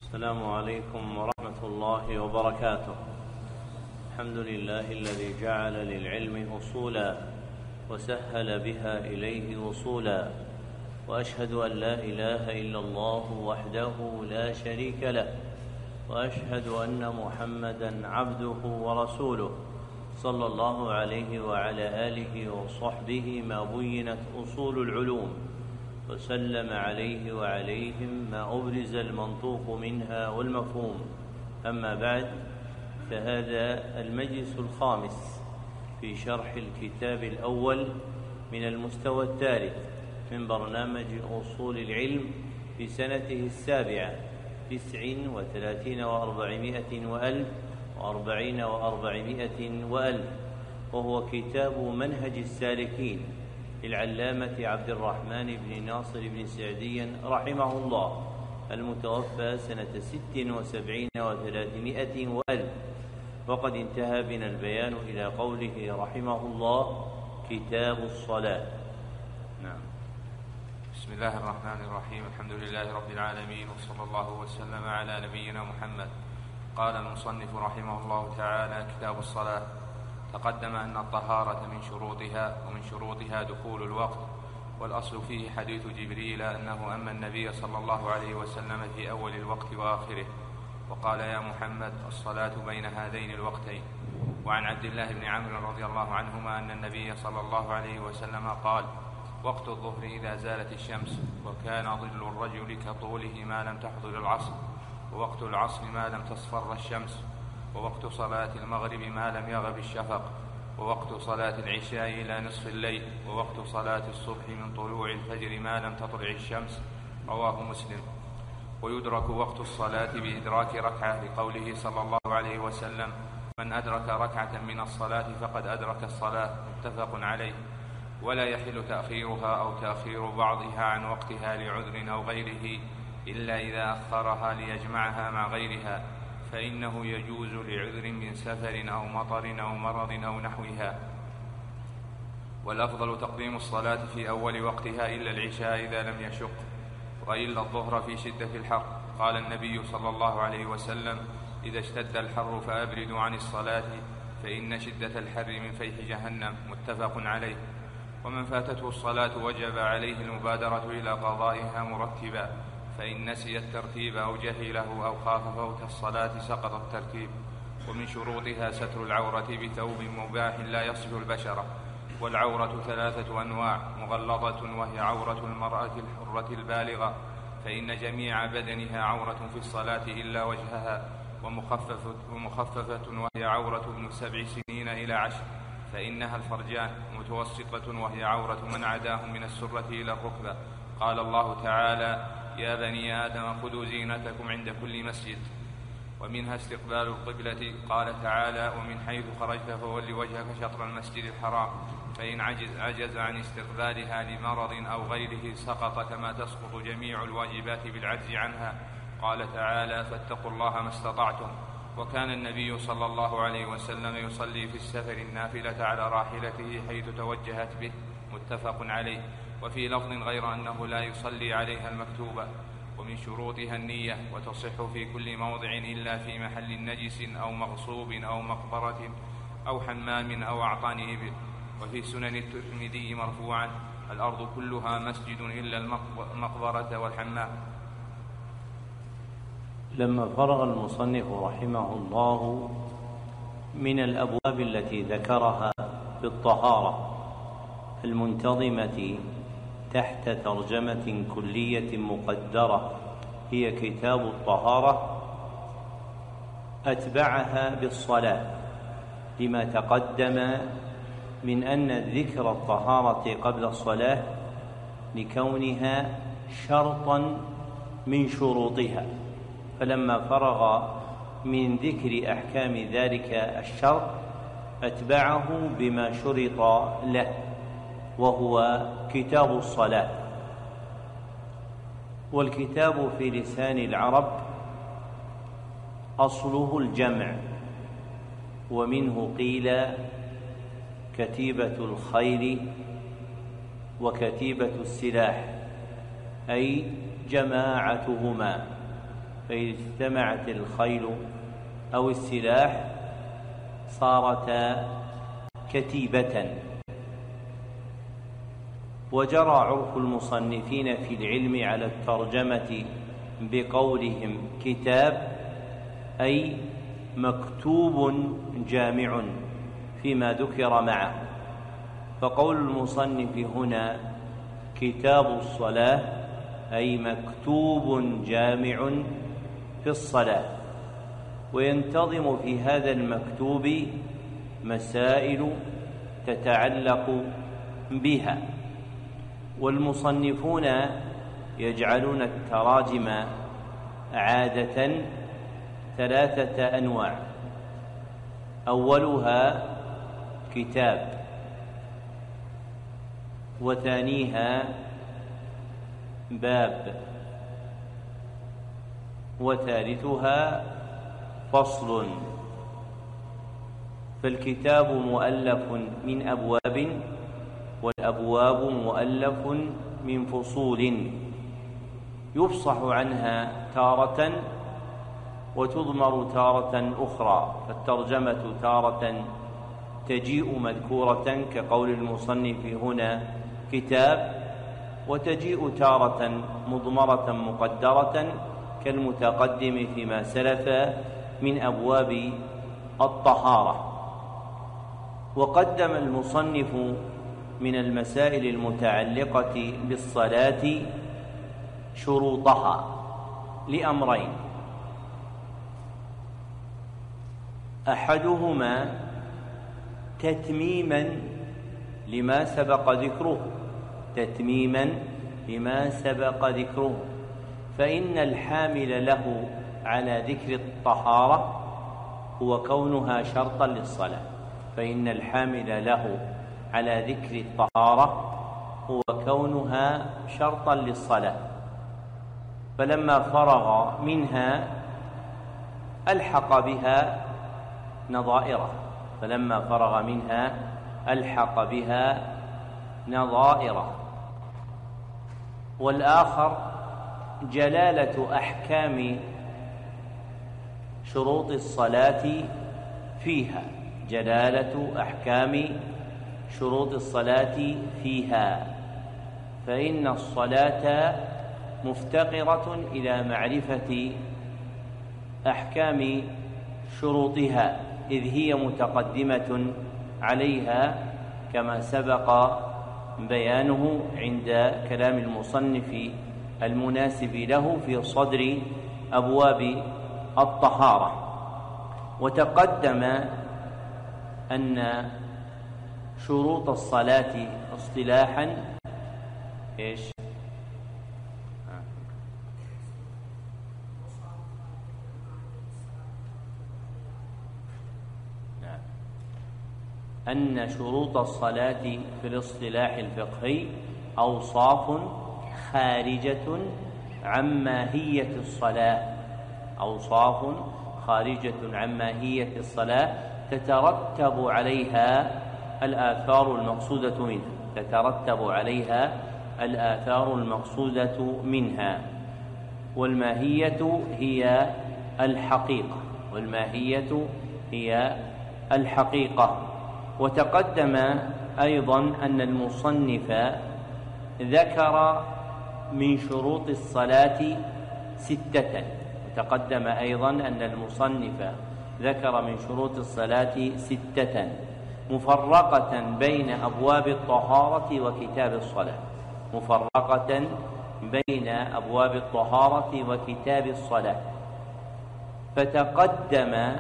السلام عليكم ورحمة الله وبركاته. الحمد لله الذي جعل للعلم أصولا وسهل بها إليه وصولا، وأشهد أن لا إله إلا الله وحده لا شريك له، وأشهد أن محمدا عبده ورسوله صلى الله عليه وعلى آله وصحبه ما بينت أصول العلوم، وسلم عليه وعليهم ما أبرز المنطوق منها والمفهوم. أما بعد، فهذا المجلس الخامس في شرح الكتاب الأول من المستوى الثالث من برنامج أصول العلم في سنته 7 39 و400 وألف و40 و400 وألف، وهو كتاب منهج السالكين للعلامة عبد الرحمن بن ناصر بن سعدي رحمه الله، المتوفى سنة 76 و300 وألف. وقد انتهى بنا البيان إلى قوله رحمه الله: كتاب الصلاة. نعم. بسم الله الرحمن الرحيم. الحمد لله رب العالمين، وصلى الله وسلم على نبينا محمد. قال المصنف رحمه الله تعالى: كتاب الصلاة. تقدم أن الطهارة من شروطها، ومن شروطها دخول الوقت، والأصل فيه حديث جبريل أنه أما النبي صلى الله عليه وسلم في أول الوقت وآخره وقال: يا محمد، الصلاة بين هذين الوقتين. وعن عبد الله بن عمرو رضي الله عنهما أن النبي صلى الله عليه وسلم قال: وقت الظهر إذا زالت الشمس، وكان ظل الرجل كطوله ما لم تحضر العصر، ووقت العصر ما لم تصفر الشمس، ووقت صلاة المغرب ما لم يغب الشفق، ووقت صلاة العشاء إلى نصف الليل، ووقت صلاة الصبح من طلوع الفجر ما لم تطلع الشمس. رواه مسلم. ويدرك وقت الصلاة بإدراك ركعة، لقوله صلى الله عليه وسلم: من أدرك ركعة من الصلاة فقد أدرك الصلاة. متفق عليه. ولا يحل تأخيرها أو تأخير بعضها عن وقتها لعذر أو غيره، إلا إذا أخرها ليجمعها مع غيرها، فإنه يجوز لعذر من سفر أو مطر أو مرض أو نحوها. والأفضل تقديم الصلاة في أول وقتها إلا العشاء إذا لم يشق، وإلا الظهر في شدة الحر. قال النبي صلى الله عليه وسلم: إذا اشتد الحر فأبردوا عن الصلاة، فإن شدة الحر من فيح جهنم. متفق عليه. ومن فاتته الصلاة وجب عليه المبادرة إلى قضائها مرتبا، فإن نسي الترتيب أو جهله أو خاف فوت الصلاة سقط الترتيب. ومن شروطها ستر العورة بثوب مباح لا يصف البشرة. والعورة 3 أنواع: مغلظة وهي عورة المرأة الحرة البالغة، فإن جميع بدنها عورة في الصلاة إلا وجهها. ومخففة وهي عورة ابن 7 سنين إلى 10، فإنها الفرجان. متوسطة وهي عورة من عداهم من السرة إلى الركبة. قال الله تعالى: يا بني آدم خذوا زينتكم عند كل مسجد. ومنها استقبال القبلة. قال تعالى: ومن حيث خرجت فول وجهك شطر المسجد الحرام، فإن عجز عن استقبالها لمرض أو غيره سقط، كما تسقط جميع الواجبات بالعجز عنها. قال تعالى: فاتقوا الله ما استطعتم. وكان النبي صلى الله عليه وسلم يصلي في السفر النافلة على راحلته حيث توجهت به. متفق عليه. وفي لفظ غير أنه لا يصلي عليها المكتوبة. ومن شروطها النية، وتصح في كل موضع إلا في محل نجس أو مغصوب أو مقبرة أو حمام أو أعطان إبل. وفي سنن الترمذي مرفوعا: الأرض كلها مسجد إلا المقبرة والحمام. لما فرغ المصنف رحمه الله من الأبواب التي ذكرها بالطهارة المنتظمة تحت ترجمة كلية مقدرة هي كتاب الطهارة، أتبعها بالصلاة، لما تقدم من أن ذكر الطهارة قبل الصلاة لكونها شرطا من شروطها، فلما فرغ من ذكر أحكام ذلك الشرط أتبعه بما شرط له، وهو كتاب الصلاة. والكتاب في لسان العرب أصله الجمع، ومنه قيل كتيبة الخيل وكتيبة السلاح، أي جماعتهما، فإذا اجتمعت الخيل أو السلاح صارتا كتيبة. وجرى عرف المصنفين في العلم على الترجمة بقولهم كتاب أي مكتوب جامع فيما ذكر معه، فقول المصنف هنا كتاب الصلاة أي مكتوب جامع في الصلاة، وينتظم في هذا المكتوب مسائل تتعلق بها. والمصنفون يجعلون التراجم عادة 3 أنواع: أولها كتاب، وثانيها باب، وثالثها فصل. فالكتاب مؤلف من أبواب، والأبواب مؤلف من فصول يفصح عنها تارة وتضمر تارة أخرى، فالترجمة تارة تجيء مذكورة كقول المصنف هنا كتاب، وتجيء تارة مضمرة مقدرة كالمتقدم فيما سلف من أبواب الطهارة. وقدم المصنف من المسائل المتعلقة بالصلاة شروطها لأمرين: أحدهما تتميما لما سبق ذكره، فإن الحامل له على ذكر الطهارة هو كونها شرطا للصلاة، فلما فرغ منها ألحق بها نظائره. والآخر جلالة أحكام شروط الصلاة فيها، فإن الصلاة مفتقرة إلى معرفة أحكام شروطها، إذ هي متقدمة عليها كما سبق بيانه عند كلام المصنف المناسب له في صدر أبواب الطهارة. وتقدم أن شروط الصلاة اصطلاحا أن شروط الصلاة في الاصطلاح الفقهي أوصاف خارجة عن ماهية الصلاة تترتب عليها الآثار المقصودة منها، والماهية هي الحقيقة. وتقدم أيضا أن المصنف ذكر من شروط الصلاة 6، مفرقة بين أبواب الطهارة وكتاب الصلاة. فتقدم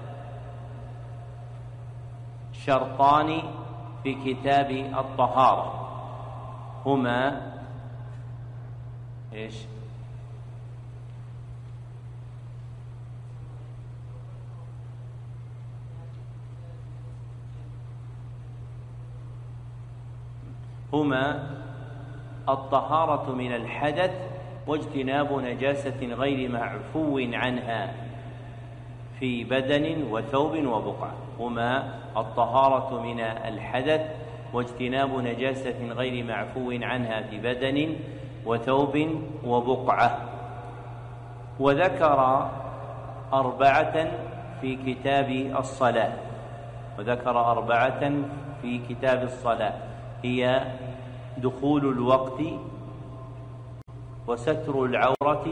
شرطان في كتاب الطهارة هما الطهارة من الحدث واجتناب نجاسة غير معفو عنها في بدن وثوب وبقعة. الطهارة من الحدث واجتناب نجاسة غير معفو عنها في بدن وثوب وبقعة. وذكر 4 في كتاب الصلاة، هي دخول الوقت، وستر العورة،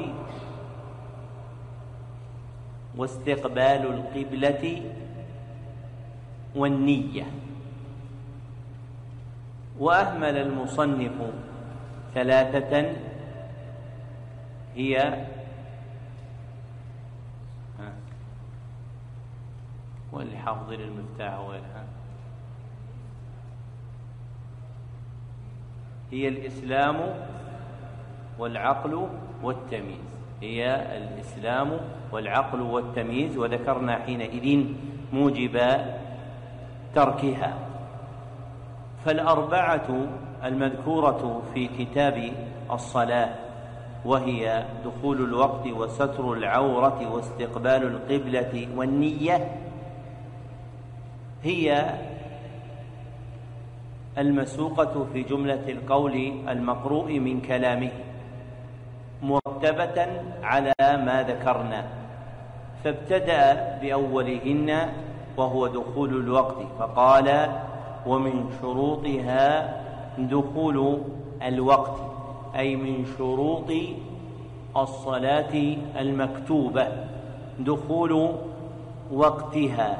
واستقبال القبلة، والنية. وأهمل المصنف 3 هي واللي حافظين المفتاح وغيرها، هي الإسلام والعقل والتمييز، وذكرنا حينئذ موجب تركها. فال4 المذكورة في كتاب الصلاة، وهي دخول الوقت وستر العورة واستقبال القبلة والنية، هي المسوقة في جملة القول المقروء من كلامه مرتبة على ما ذكرنا، فابتدأ بأولهن وهو دخول الوقت، فقال: ومن شروطها دخول الوقت، أي من شروط الصلاة المكتوبة دخول وقتها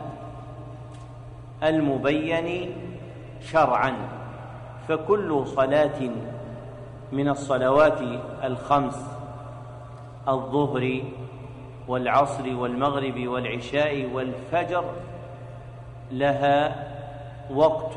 المبين شرعا. فكل صلاة من الصلوات ال5 الظهر والعصر والمغرب والعشاء والفجر لها وقت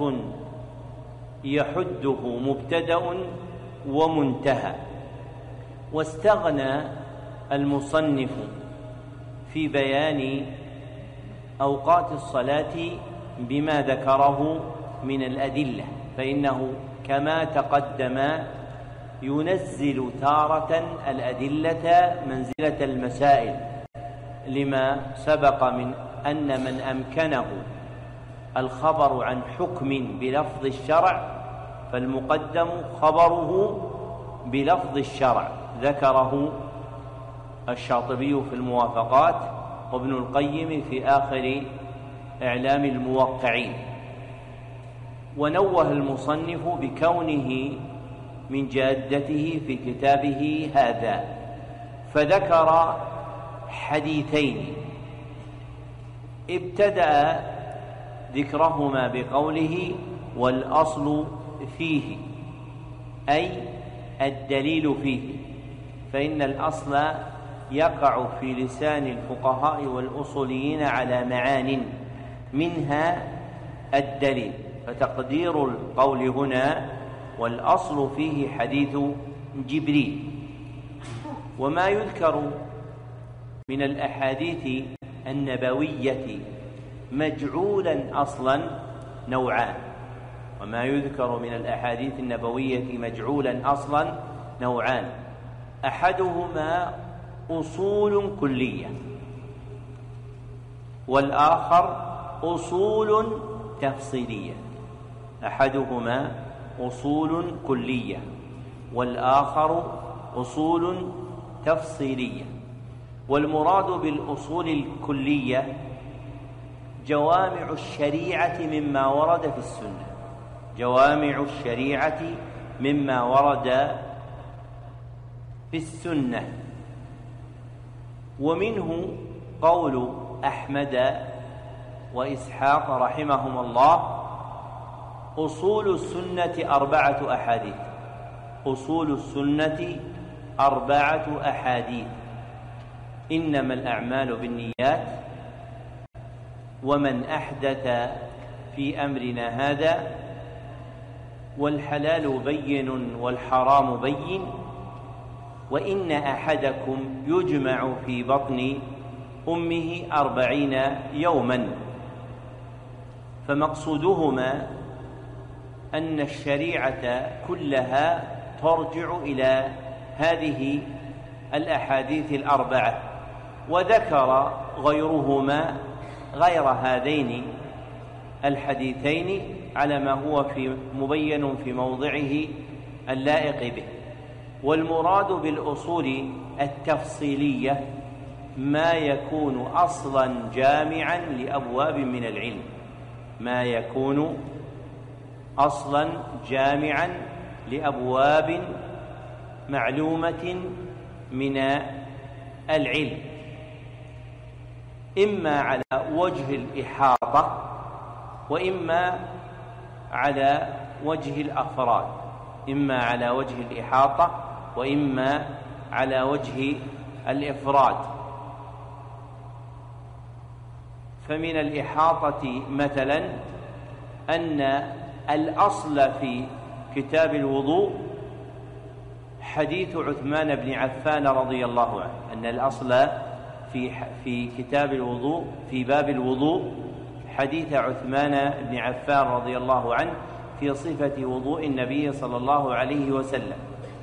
يحده مبتدأ ومنتهى. واستغنى المصنف في بيان أوقات الصلاة بما ذكره من الأدلة، فإنه كما تقدم ينزل تارة الأدلة منزلة المسائل، لما سبق من أن من أمكنه الخبر عن حكم بلفظ الشرع فالمقدم خبره بلفظ الشرع، ذكره الشاطبي في الموافقات، وابن القيم في آخر إعلام الموقعين. ونوه المصنف بكونه من جادته في كتابه هذا، فذكر حديثين ابتدأ ذكرهما بقوله: والأصل فيه، أي الدليل فيه، فإن الأصل يقع في لسان الفقهاء والأصوليين على معان، منها الدليل، فتقدير القول هنا والأصل فيه حديث جبريل. وما يذكر من الأحاديث النبوية مجعولا أصلا نوعان، أحدهما أصول كلية، والآخر أصول تفصيلية. والمراد بالأصول الكلية جوامع الشريعة مما ورد في السنة. ومنه قول أحمد وإسحاق رحمهما الله: أصول السنة 4 أحاديث، إنما الأعمال بالنيات، ومن أحدث في أمرنا هذا، والحلال بين والحرام بين، وإن أحدكم يجمع في بطن أمه 40 يوما. فمقصودهما أن الشريعة كلها ترجع إلى هذه الأحاديث 4، وذكر غير هذين الحديثين على ما هو مبين في موضعه اللائق به. والمراد بالأصول التفصيلية ما يكون أصلا جامعا لأبواب من العلم، ما يكون أصلا جامعا لأبواب معلومة من العلم، إما على وجه الإحاطة وإما على وجه الأفراد، إما على وجه الإحاطة وإما على وجه الإفراد. فمن الإحاطة مثلا أن الأصل في كتاب الوضوء حديث عثمان بن عفان رضي الله عنه، أن الأصل في كتاب الوضوء في باب الوضوء حديث عثمان بن عفان رضي الله عنه في صفة وضوء النبي صلى الله عليه وسلم.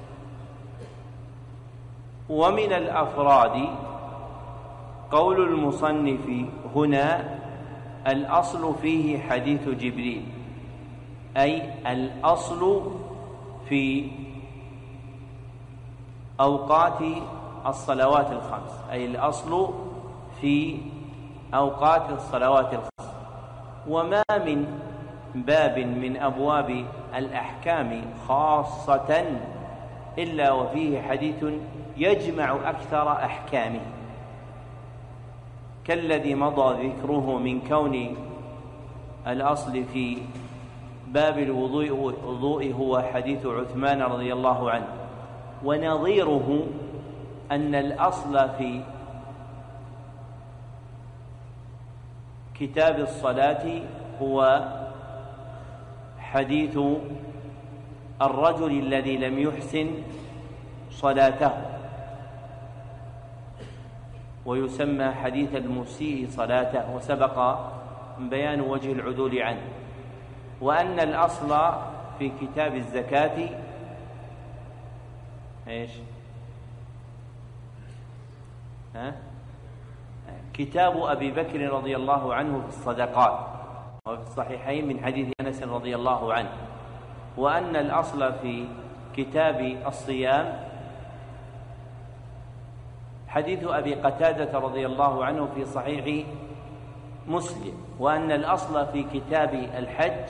ومن الأفراد قول المصنف هنا الأصل فيه حديث جبريل، أي الأصل في أوقات الصلوات الخمس، أي الأصل في أوقات الصلوات الخمس. وما من باب من أبواب الأحكام خاصة إلا وفيه حديث يجمع أكثر أحكامه، كالذي مضى ذكره من كون الأصل في باب الوضوء هو حديث عثمان رضي الله عنه، ونظيره أن الأصل في كتاب الصلاة هو حديث الرجل الذي لم يحسن صلاته، ويسمى حديث المسيء صلاته، وسبق بيان وجه العدول عنه. وأن الأصل في كتاب الزكاة إيش؟ كتاب أبي بكر رضي الله عنه في الصدقات، وفي الصحيحين من حديث أنس رضي الله عنه. وأن الأصل في كتاب الصيام حديث أبي قتادة رضي الله عنه في صحيح مسلم. وأن الأصل في كتاب الحج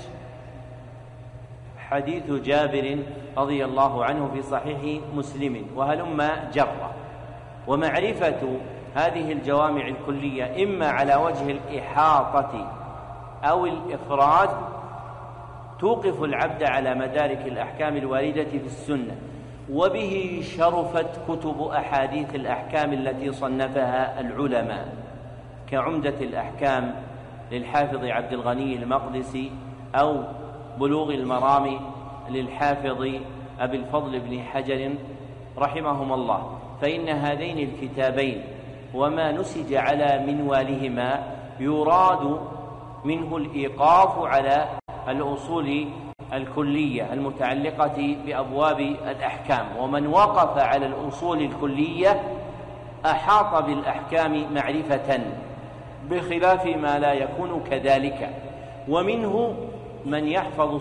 حديث جابر رضي الله عنه في صحيح مسلم، وهلم جرة. ومعرفة هذه الجوامع الكلية إما على وجه الإحاطة أو الإفراد توقف العبد على مدارك الأحكام الواردة في السنة، وبه شرفت كتب أحاديث الأحكام التي صنفها العلماء، كعمدة الأحكام للحافظ عبد الغني المقدسي، أو بلوغ المرام للحافظ أبي الفضل بن حجر رحمهم الله. فإن هذين الكتابين وما نسج على منوالهما يراد منه الإيقاف على الأصول الكلية المتعلقة بأبواب الأحكام، ومن وقف على الأصول الكلية أحاط بالأحكام معرفة، بخلاف ما لا يكون كذلك. ومنه من يحفظ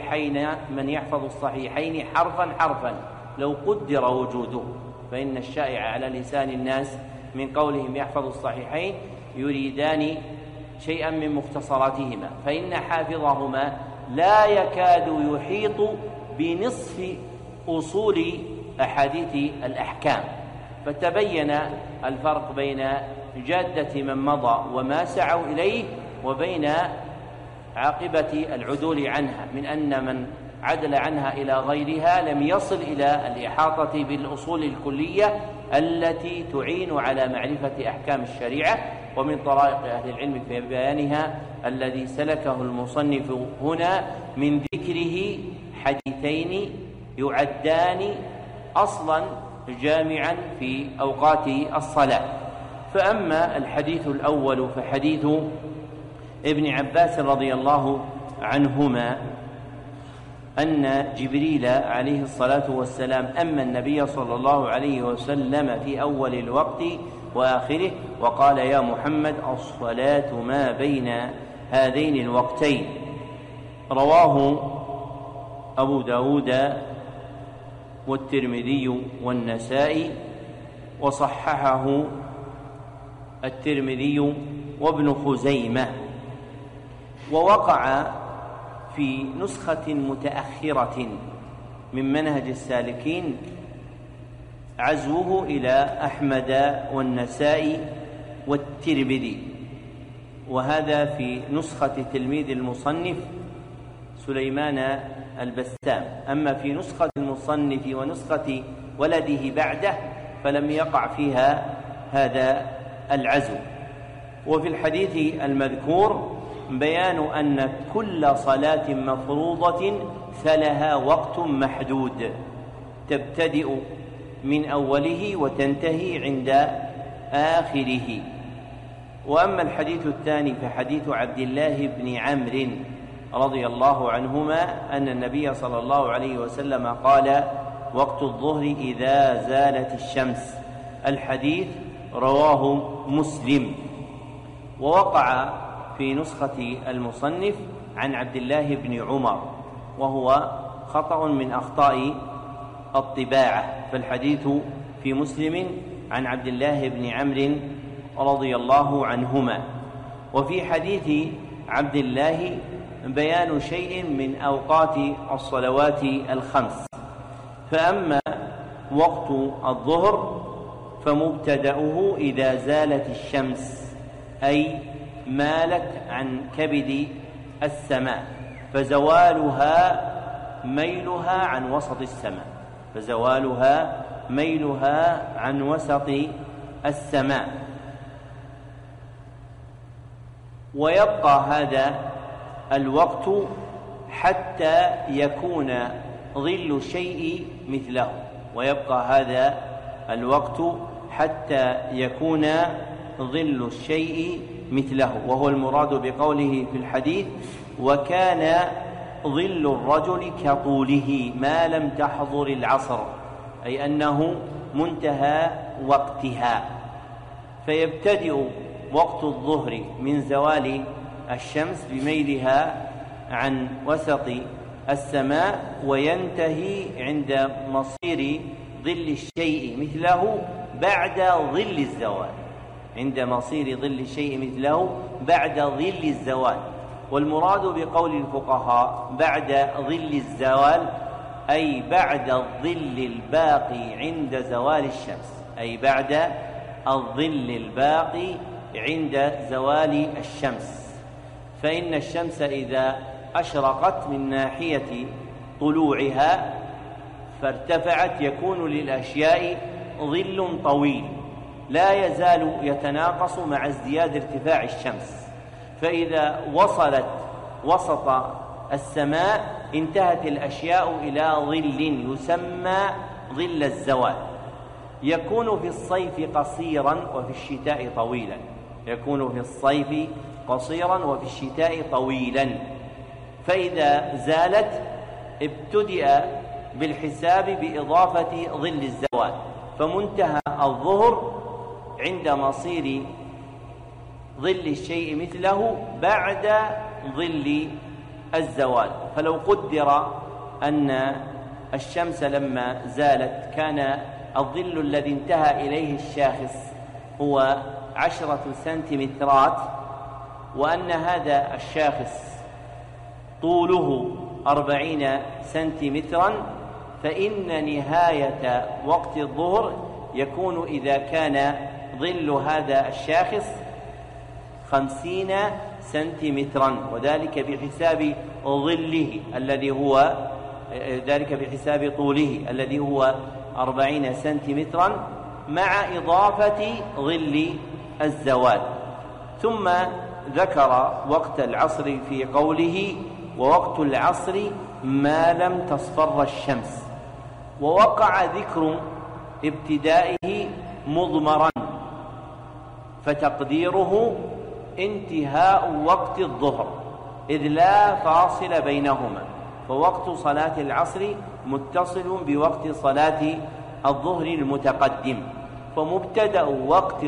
الصحيحين حرفا حرفا لو قدر وجوده، فإن الشائع على لسان الناس من قولهم يحفظ الصحيحين يريدان شيئا من مختصراتهما، فإن حافظهما لا يكاد يحيط بنصف أصول أحاديث الأحكام. فتبين الفرق بين جادة من مضى وما سعوا إليه وبين عاقبة العدول عنها، من أن من عدل عنها إلى غيرها لم يصل إلى الإحاطة بالأصول الكلية التي تعين على معرفة أحكام الشريعة. ومن طرائق أهل العلم في بيانها الذي سلكه المصنف هنا من ذكره حديثين يعدان أصلا جامعا في أوقات الصلاة. فأما الحديث الأول فحديث ابن عباس رضي الله عنهما أن جبريل عليه الصلاة والسلام أما النبي صلى الله عليه وسلم في أول الوقت وآخره وقال: يا محمد الصلاة ما بين هذين الوقتين. رواه أبو داود والترمذي والنسائي، وصححه الترمذي وابن خزيمة. ووقع في نسخة متأخرة من منهج السالكين عزوه إلى أحمد والنسائي والترمذي، وهذا في نسخة تلميذ المصنف سليمان البسام. أما في نسخة المصنف ونسخة ولده بعده فلم يقع فيها هذا العزو. وفي الحديث المذكور بيان أن كل صلاة مفروضة فلها وقت محدود تبتدئ من أوله وتنتهي عند آخره. وأما الحديث الثاني فحديث عبد الله بن عمرو رضي الله عنهما أن النبي صلى الله عليه وسلم قال: وقت الظهر إذا زالت الشمس. الحديث رواه مسلم. ووقع في نسخة المصنف عن عبد الله بن عمر، وهو خطأ من أخطاء الطباعة، فالحديث في مسلم عن عبد الله بن عمرو رضي الله عنهما. وفي حديث عبد الله بيان شيء من أوقات الصلوات الخمس. فأما وقت الظهر فمبتدأه إذا زالت الشمس، أي مالت عن كبد السماء، فزوالها ميلها عن وسط السماء، فزوالها ميلها عن وسط السماء. ويبقى هذا الوقت حتى يكون ظل الشيء مثله، ويبقى هذا الوقت حتى يكون ظل الشيء مثله، وهو المراد بقوله في الحديث: وكان ظل الرجل كطوله ما لم تحضر العصر، أي أنه منتهى وقتها. فيبتدئ وقت الظهر من زوال الشمس بميلها عن وسط السماء، وينتهي عند مصير ظل الشيء مثله بعد ظل الزوال، عند مصير ظل الشيء مثله بعد ظل الزوال. والمراد بقول الفقهاء بعد ظل الزوال أي بعد الظل الباقي عند زوال الشمس، أي بعد الظل الباقي عند زوال الشمس. فإن الشمس إذا أشرقت من ناحية طلوعها فارتفعت يكون للأشياء ظل طويل لا يزال يتناقص مع ازدياد ارتفاع الشمس، فإذا وصلت وسط السماء انتهت الأشياء إلى ظل يسمى ظل الزوال، يكون في الصيف قصيرا وفي الشتاء طويلا، يكون في الصيف قصيرا وفي الشتاء طويلا. فإذا زالت ابتدأ بالحساب بإضافة ظل الزوال، فمنتهى الظهر عند مصير ظل الشيء مثله بعد ظل الزوال. فلو قدر أن الشمس لما زالت كان الظل الذي انتهى إليه الشاخص هو 10 سنتيمترات، وأن هذا الشاخص طوله 40 سنتيمترا، فإن نهاية وقت الظهر يكون إذا كان ظل هذا الشاخص 50 سنتيمترا، وذلك بحساب ظله الذي هو ذلك بحساب طوله الذي هو 40 سنتيمترا مع إضافة ظل الزوال. ثم ذكر وقت العصر في قوله: ووقت العصر ما لم تصفر الشمس. ووقع ذكر ابتدائه مضمرا، فتقديره انتهاء وقت الظهر إذ لا فاصل بينهما، فوقت صلاة العصر متصل بوقت صلاة الظهر المتقدم، فمبتدأ وقت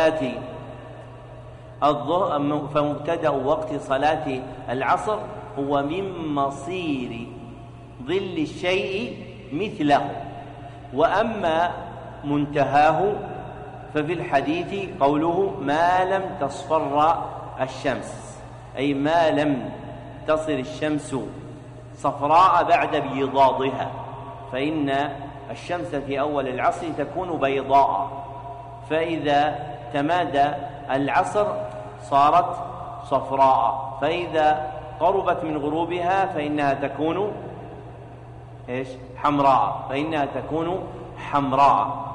صلاة العصر هو من مصير ظل الشيء مثله، وأما منتهاه ففي الحديث قوله ما لم تصفر الشمس، أي ما لم تصل الشمس صفراء بعد بيضاضها، فإن الشمس في أول العصر تكون بيضاء، فإذا تمادى العصر صارت صفراء، فإذا قربت من غروبها فإنها تكون حمراء،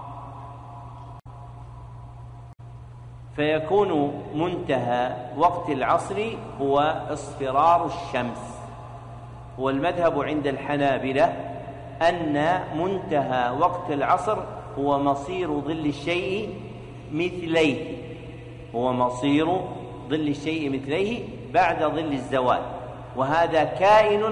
فيكون منتهى وقت العصر هو اصفرار الشمس. والمذهب عند الحنابلة أن منتهى وقت العصر هو مصير ظل الشيء مثليه بعد ظل الزوال، وهذا كائن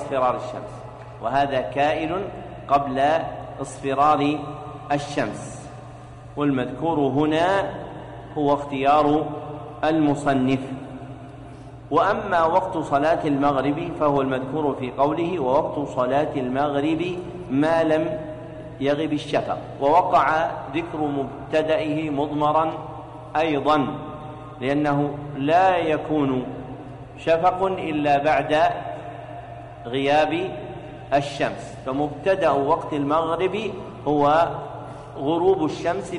قبل اصفرار الشمس. والمذكور هنا هو اختيار المصنف. وأما وقت صلاة المغرب فهو المذكور في قوله ووقت صلاة المغرب ما لم يغب الشفق، ووقع ذكر مبتدئه مضمرا أيضا، لأنه لا يكون شفق إلا بعد غياب الشمس، فمبتدأ وقت المغرب هو غروب الشمس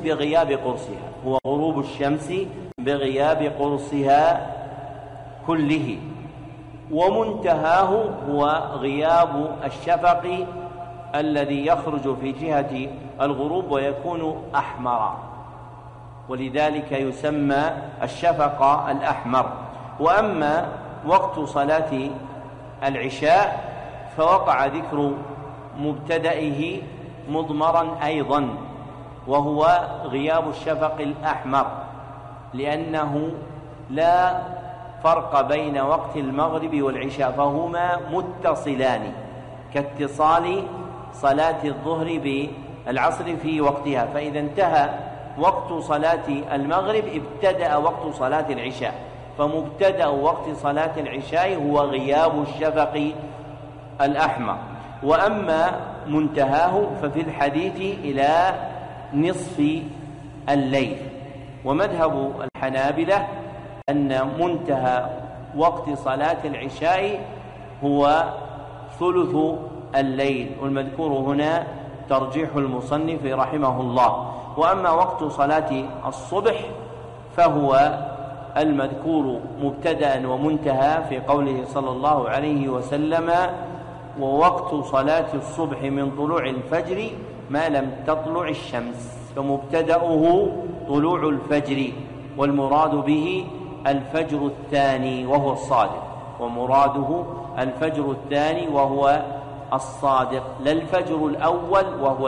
بغياب قرصها كله، ومنتهاه هو غياب الشفق الذي يخرج في جهة الغروب ويكون أحمرا، ولذلك يسمى الشفق الأحمر. وأما وقت صلاة العشاء فوقع ذكر مبتدئه مضمرا أيضا، وهو غياب الشفق الأحمر، لأنه لا فرق بين وقت المغرب والعشاء، فهما متصلان كاتصال صلاة الظهر بالعصر في وقتها، فإذا انتهى وقت صلاة المغرب ابتدأ وقت صلاة العشاء، فمبتدأ وقت صلاة العشاء هو غياب الشفق الأحمر. وأما منتهاه ففي الحديث إلى نصف الليل. ومذهب الحنابلة أن منتهى وقت صلاة العشاء هو ثلث الليل، والمذكور هنا ترجيح المصنف رحمه الله. وأما وقت صلاة الصبح فهو المذكور مبتدأ ومنتهى في قوله صلى الله عليه وسلم ووقت صلاة الصبح من طلوع الفجر ما لم تطلع الشمس، فمبتدأه طلوع الفجر، والمراد به الفجر الثاني وهو الصادق، ومراده الفجر الثاني وهو الصادق، لا الفجر الأول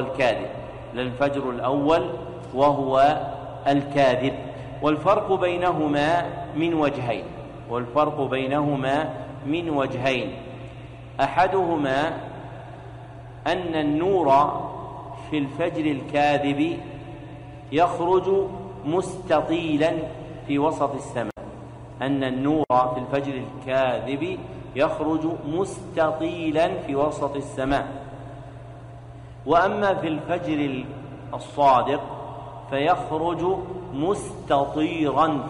وهو الكاذب. والفرق بينهما من وجهين، أحدهما أن النور في الفجر الكاذب يخرج مستطيلا في وسط السماء، وأما في الفجر الصادق فيخرج مستطيرا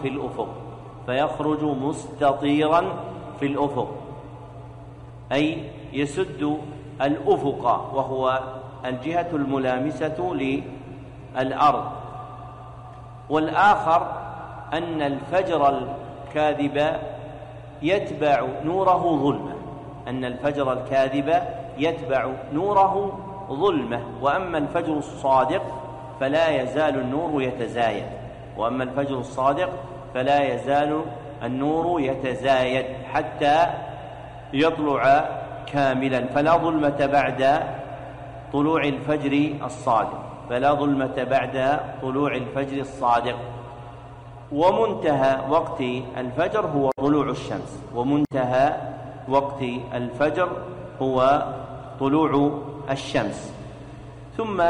في الأفق، أي يسد الأفق وهو الجهة الملامسة للأرض. والآخر أن الفجر الكاذب يتبع نوره ظلمة، وأما الفجر الصادق فلا يزال النور يتزايد حتى يطلع كاملا، فلا ظلمة بعد طلوع الفجر الصادق. ومنتهى وقت الفجر هو طلوع الشمس. ثم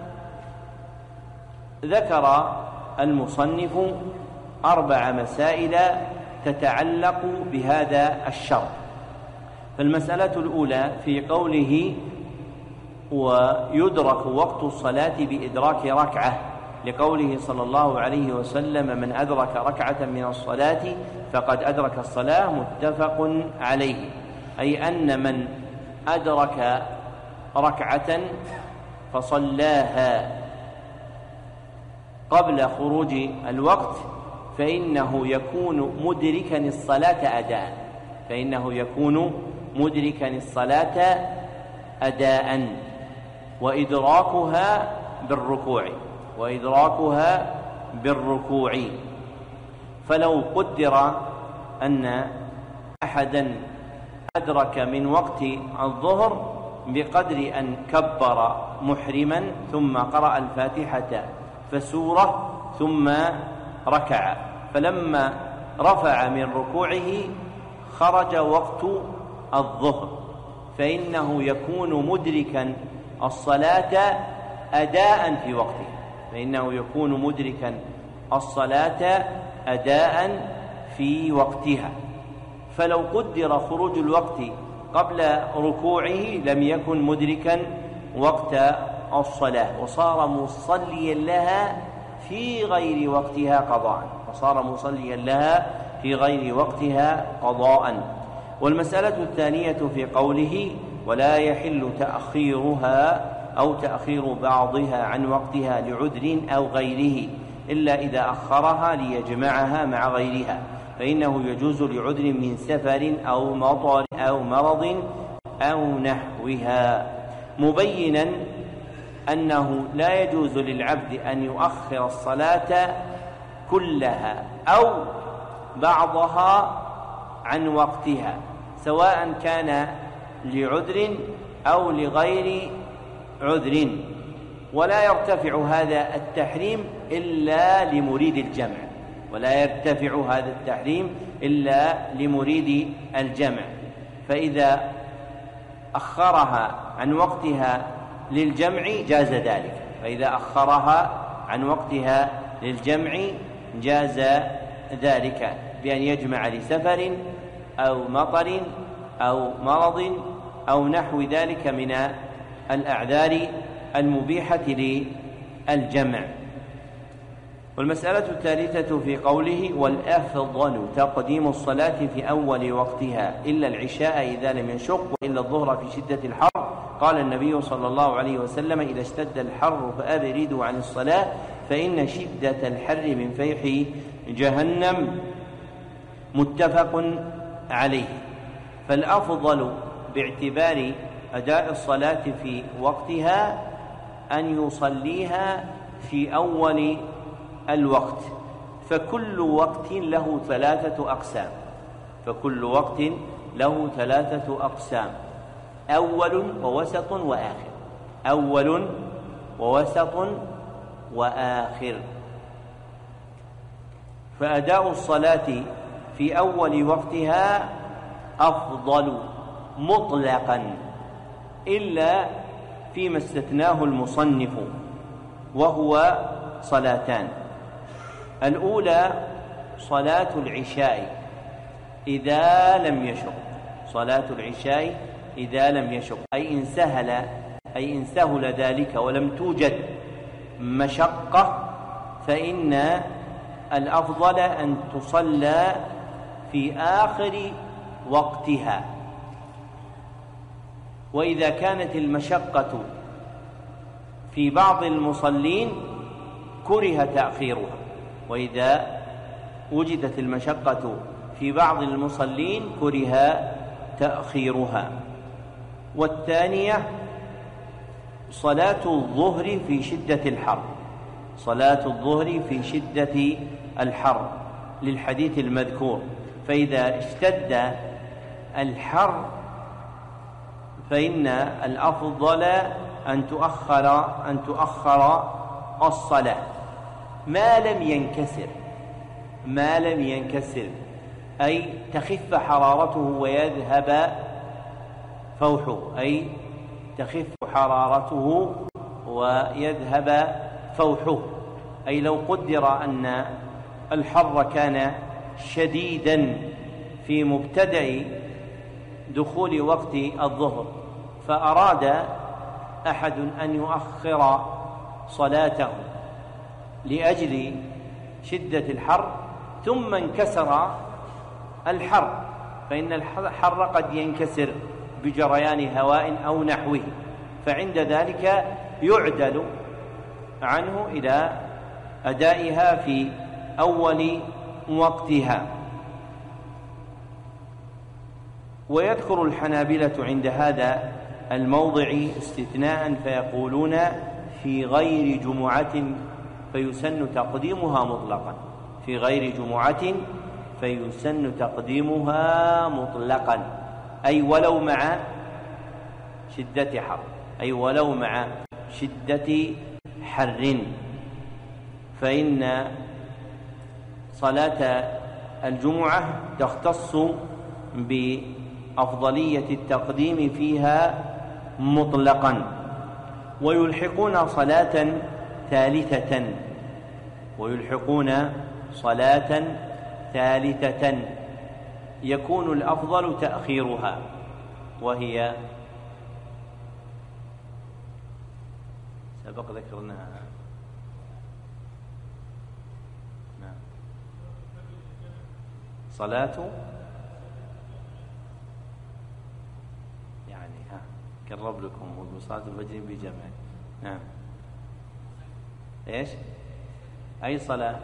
ذكر المصنف 4 مسائل تتعلق بهذا الشرط. فالمسألة الأولى في قوله ويدرك وقت الصلاة بإدراك ركعة، لقوله صلى الله عليه وسلم: من أدرك ركعة من الصلاة فقد أدرك الصلاة، متفق عليه. أي أن من أدرك ركعة فصلاها قبل خروج الوقت فإنه يكون مدركا الصلاة أداء، وإدراكها بالركوع. فلو قدر أن أحدا أدرك من وقت الظهر بقدر أن كبر محرما ثم قرأ الفاتحة فسورة ثم ركع، فلما رفع من ركوعه خرج وقت الظهر، فإنه يكون مدركا الصلاة أداء في وقتها. فلو قدر خروج الوقت قبل ركوعه لم يكن مدركا وقت الصلاة، وصار مصليا لها في غير وقتها قضاء. والمسألة الثانية في قوله: ولا يحل تأخيرها أو تأخير بعضها عن وقتها لعذر أو غيره إلا إذا أخرها ليجمعها مع غيرها، فإنه يجوز لعذر من سفر أو مطر أو مرض أو نحوها، مبينا أنه لا يجوز للعبد أن يؤخر الصلاة كلها أو بعضها عن وقتها، سواء كان لعذر أو لغير عذر، ولا يرتفع هذا التحريم إلا لمريد الجمع. فإذا أخرها عن وقتها للجمع جاز ذلك بأن يجمع لسفر أو مطر أو مرض أو نحو ذلك من الأعذار المبيحة للجمع. والمسألة الثالثة في قوله: والأفضل تقديم الصلاة في أول وقتها إلا العشاء إذا لم يشق وإلا الظهر في شدة الحر. قال النبي صلى الله عليه وسلم: إذا اشتد الحر فأبردوا عن الصلاة فإن شدة الحر من فيح جهنم، متفق عليه. فالأفضل باعتبار أداء الصلاة في وقتها أن يصليها في أول الوقت، فكل وقت له ثلاثة أقسام: أول ووسط وآخر. فأداء الصلاة في أول وقتها أفضل مطلقا إلا فيما استثناه المصنف، وهو صلاتان: الأولى صلاة العشاء إذا لم يشق، أي إن سهل ذلك ولم توجد مشقة، فإن الأفضل أن تصلى في آخر وقتها. وإذا كانت المشقة في بعض المصلين كره تأخيرها، وإذا وجدت المشقة في بعض المصلين كره تأخيرها. والثانية صلاة الظهر في شدة الحر للحديث المذكور: فإذا اشتد الحر فإن الأفضل أن تؤخر الصلاة ما لم ينكسر، أي تخف حرارته ويذهب فوحه، أي لو قدر أن الحر كان شديدا في مبتدأ دخول وقت الظهر، فأراد أحد أن يؤخر صلاته لأجل شدة الحر ثم انكسر الحر، فإن الحر قد ينكسر بجريان هواء أو نحوه، فعند ذلك يعدل عنه إلى أدائها في أول وقتها. ويذكر الحنابلة عند هذا الموضع استثناء فيقولون في غير جمعة فيسن تقديمها مطلقا، في غير جمعة فيسن تقديمها مطلقا، أي ولو مع شدة حر، أي ولو مع شدة حر، فإن صلاة الجمعة تختص بأفضلية التقديم فيها مطلقا. ويلحقون صلاة ثالثة، ويلحقون صلاة ثالثة يكون الأفضل تأخيرها، وهي سبق ذكرناها. صلاة يعني قرب لكم صلاة الفجر بجمع. نعم. ايش؟ أي صلاة؟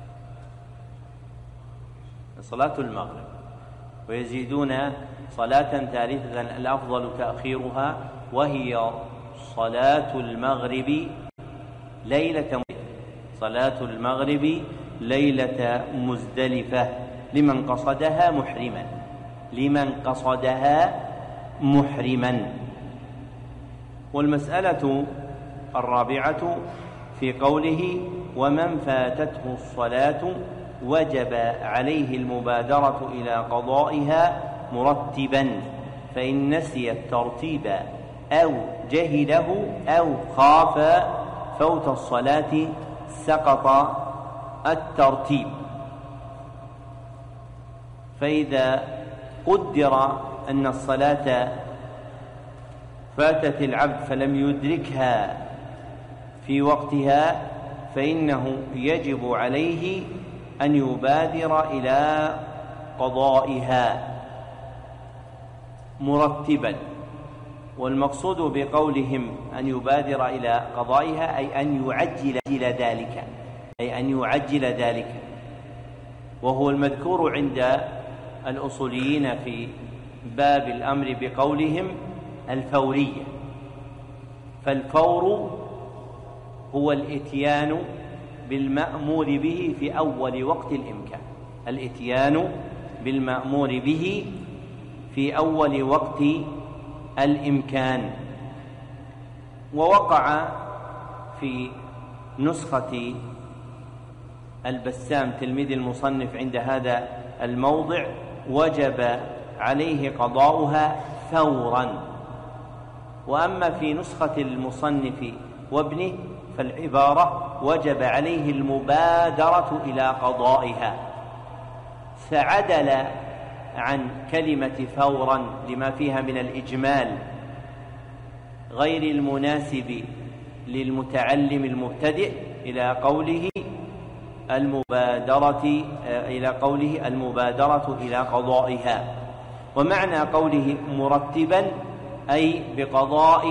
صلاة المغرب. ويزيدون صلاة ثالثة الأفضل تأخيرها، وهي صلاة المغرب ليلة صلاة المغرب ليلة مزدلفة لمن قصدها محرما، لمن قصدها محرما. والمسألة الرابعة في قوله ومن فاتته الصلاة وجب عليه المبادرة إلى قضائها مرتبا، فإن نسي الترتيب أو جهله أو خاف فوت الصلاة سقط الترتيب. فإذا قدر أن الصلاة فاتت العبد فلم يدركها في وقتها، فإنه يجب عليه أن يبادر إلى قضائها مرتبا. والمقصود بقولهم أن يبادر إلى قضائها أي أن يعجل ذلك، أي أن يعجل ذلك، وهو المذكور عند الأصوليين في باب الأمر بقولهم الفورية. فالفور هو الإتيان بالمأمور به في أول وقت الإمكان، الإتيان بالمأمور به في أول وقت الإمكان. ووقع في نسخة البسام تلميذ المصنف عند هذا الموضع وجب عليه قضاؤها فورا. وأما في نسخة المصنف وابنه فالعبارة وجب عليه المبادرة إلى قضائها، فعدل عن كلمة فورا لما فيها من الإجمال غير المناسب للمتعلم المبتدئ إلى قوله المبادرة إلى قضائها. ومعنى قوله مرتبا أي بقضاء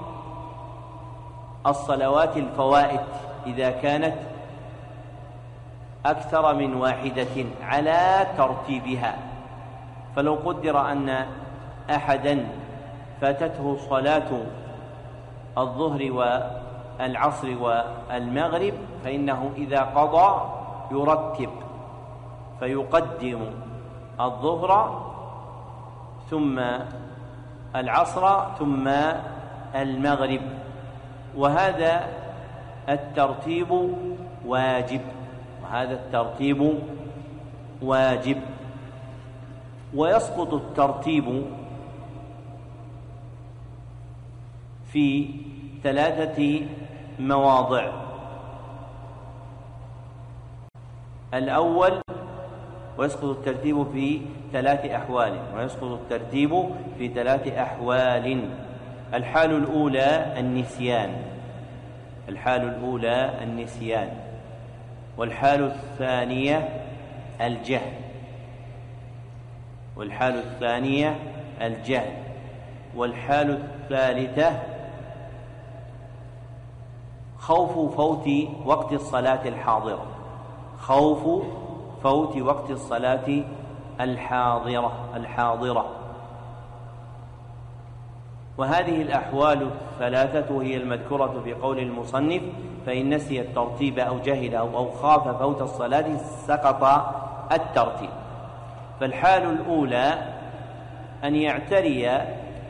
الصلوات الفوائت إذا كانت أكثر من واحدة على ترتيبها. فلو قدر أن أحدا فاتته صلاة الظهر والعصر والمغرب، فإنه إذا قضى يرتب فيقدم الظهر ثم العصر ثم المغرب، وهذا الترتيب واجب، وهذا الترتيب واجب. ويسقط الترتيب في 3 مواضع. الأول ويسقط الترتيب في 3 أحوال، ويسقط الترتيب في 3 أحوال. الحال الأولى النسيان، والحال الثانية الجهل، والحال الثالثة خوف فوت وقت الصلاة الحاضرة. وهذه الأحوال الثلاثة هي المذكورة في قول المصنف: فإن نسي الترتيب أو جهل أو خاف فوت الصلاة سقط الترتيب. فالحال الأولى أن يعتري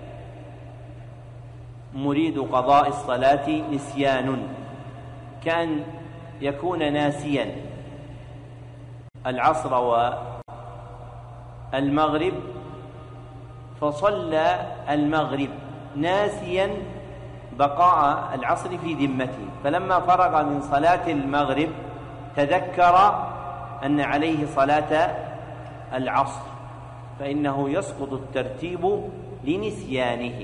مريد قضاء الصلاة نسيان، كأن يكون ناسيا العصر والمغرب فصلى المغرب ناسيا بقاء العصر في ذمته، فلما فرغ من صلاة المغرب تذكر أن عليه صلاة العصر، فإنه يسقط الترتيب لنسيانه.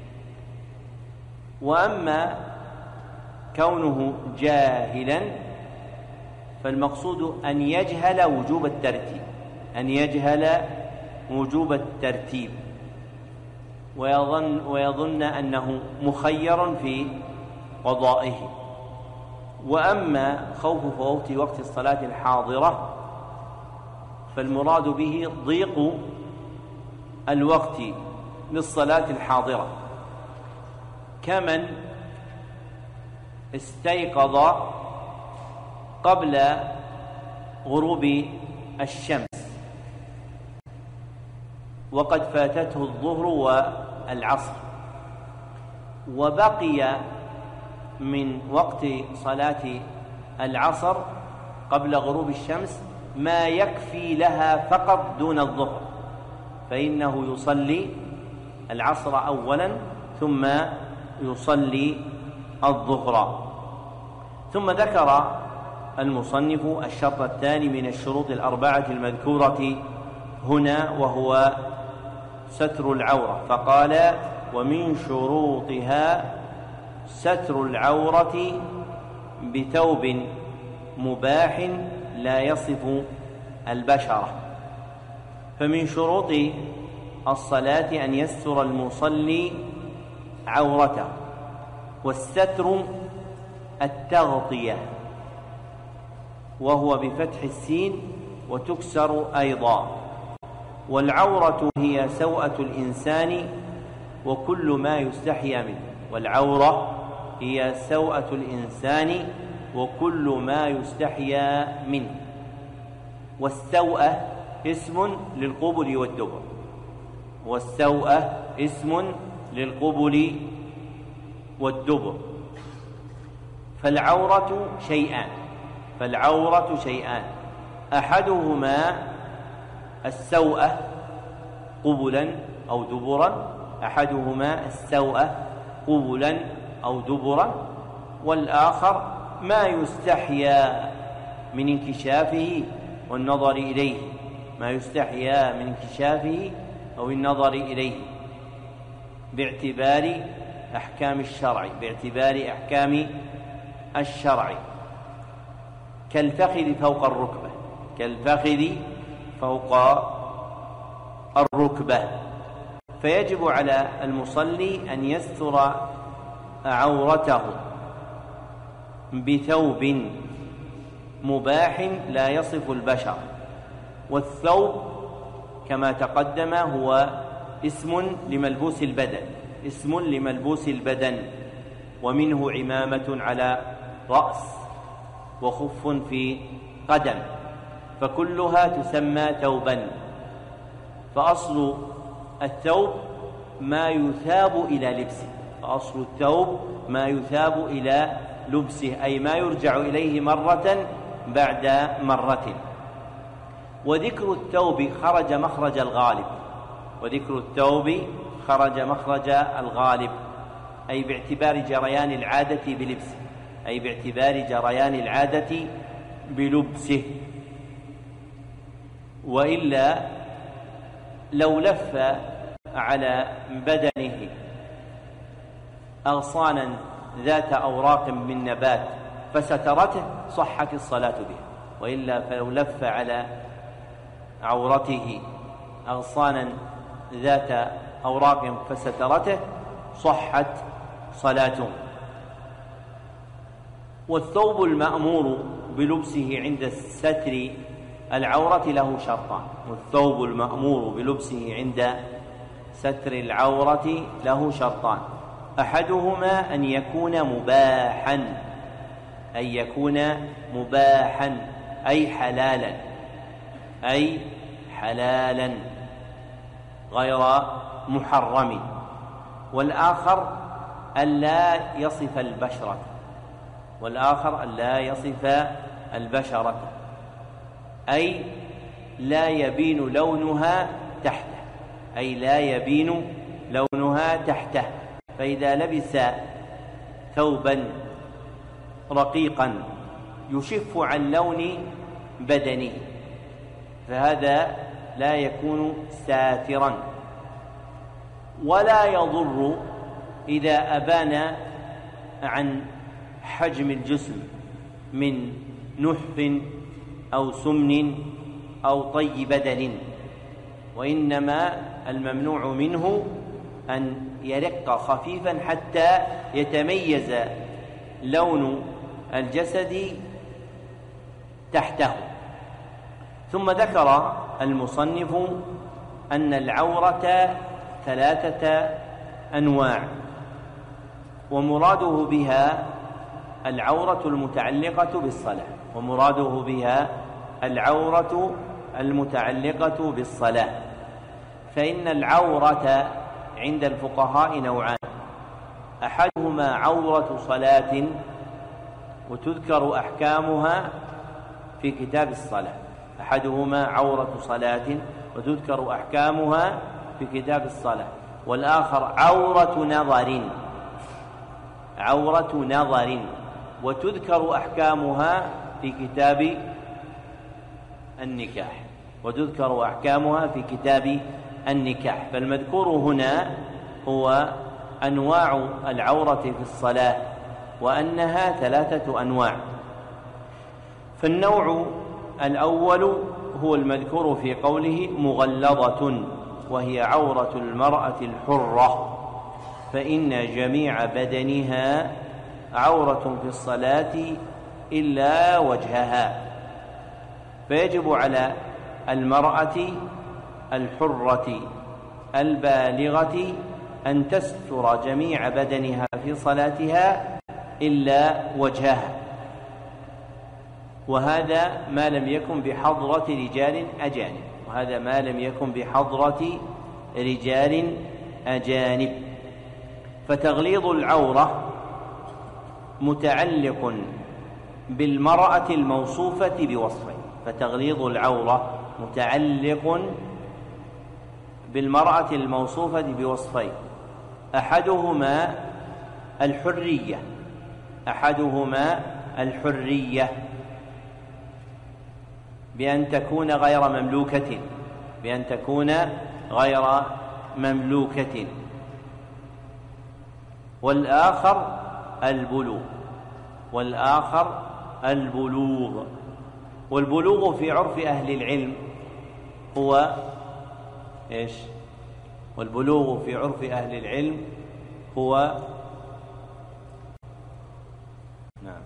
وأما كونه جاهلا فالمقصود أن يجهل وجوب الترتيب ويظن أنه مخير في قضائه. وأما خوف فوت وقت الصلاة الحاضرة فالمراد به ضيق الوقت للصلاة الحاضرة، كمن استيقظ قبل غروب الشمس وقد فاتته الظهر والعصر، وبقي من وقت صلاة العصر قبل غروب الشمس ما يكفي لها فقط دون الظهر، فإنه يصلي العصر أولا ثم يصلي الظهر. ثم ذكر المصنف الشرط الثاني من الشروط الأربعة المذكورة هنا، وهو ستر العورة، فقال: ومن شروطها ستر العورة بثوب مباح لا يصف البشرة. فمن شروط الصلاة أن يستر المصلي عورته، والستر التغطية، وهو بفتح السين وتكسر أيضا. والعورة هي سوءة الإنسان وكل ما يستحيا منه، والعورة هي سوءة الإنسان وكل ما يستحيا منه. والسوءة اسم للقبل والدبر، فالعورة شيئان، أحدهما السوءة قبلا أو دبرا، والآخر ما يستحيا من انكشافه والنظر إليه، باعتبار أحكام الشرع، كالفخذ فوق الركبة. فيجب على المصلي أن يستر عورته بثوب مباح لا يصف البشر. والثوب كما تقدم هو اسم لملبوس البدن، ومنه عمامة على رأس وخف في قدم، فكلها تسمى ثوبا. فأصل الثوب ما يثاب إلى لبسه، أي ما يرجع إليه مرة بعد مرة. وذكر الثوب خرج مخرج الغالب، أي باعتبار جريان العادة بلبسه. وإلا لو لف على بدنه أغصانا ذات أوراق من نبات فسترته صحت الصلاة بها، وإلا فلو لف على عورته أغصانا ذات أوراق فسترته صحت صلاته. والثوب المأمور بلبسه عند ستر العورة له شرطان. والثوب المأمور بلبسه عند ستر العورة له شرطان: أحدهما أن يكون مباحا أي حلالا غير محرم، والآخر ألا يصف البشرة، أي لا يبين لونها تحته، فإذا لبس ثوبا رقيقا يشف عن لون بدنه فهذا لا يكون ساترا. ولا يضر إذا أبان عن حجم الجسم من نحف أو سمن أو طي بدن، وإنما الممنوع منه أن يرق خفيفا حتى يتميز لون الجسد تحته. ثم ذكر المصنف أن العورة 3 أنواع، ومراده بها العورة المتعلقة بالصلاة. فإن العورة عند الفقهاء نوعان: أحدهما عورة صلاة وتذكر أحكامها في كتاب الصلاة، والآخر عورة نظر وتذكر أحكامها في كتاب النكاح. فالمذكور هنا هو أنواع العورة في الصلاة، وأنها 3 أنواع. فالنوع الأول هو المذكور في قوله مغلظة، وهي عورة المرأة الحرة، فإن جميع بدنها عورة في الصلاة إلا وجهها، فيجب على المرأة الحرة البالغة أن تستر جميع بدنها في صلاتها إلا وجهها، وهذا ما لم يكن بحضرة رجال أجانب. فتغليظ العورة متعلق بالمرأة الموصوفة بوصفين: أحدهما الحرية بأن تكون غير مملوكة، والآخر البلوغ. والبلوغ في عرف أهل العلم هو إيش؟ نعم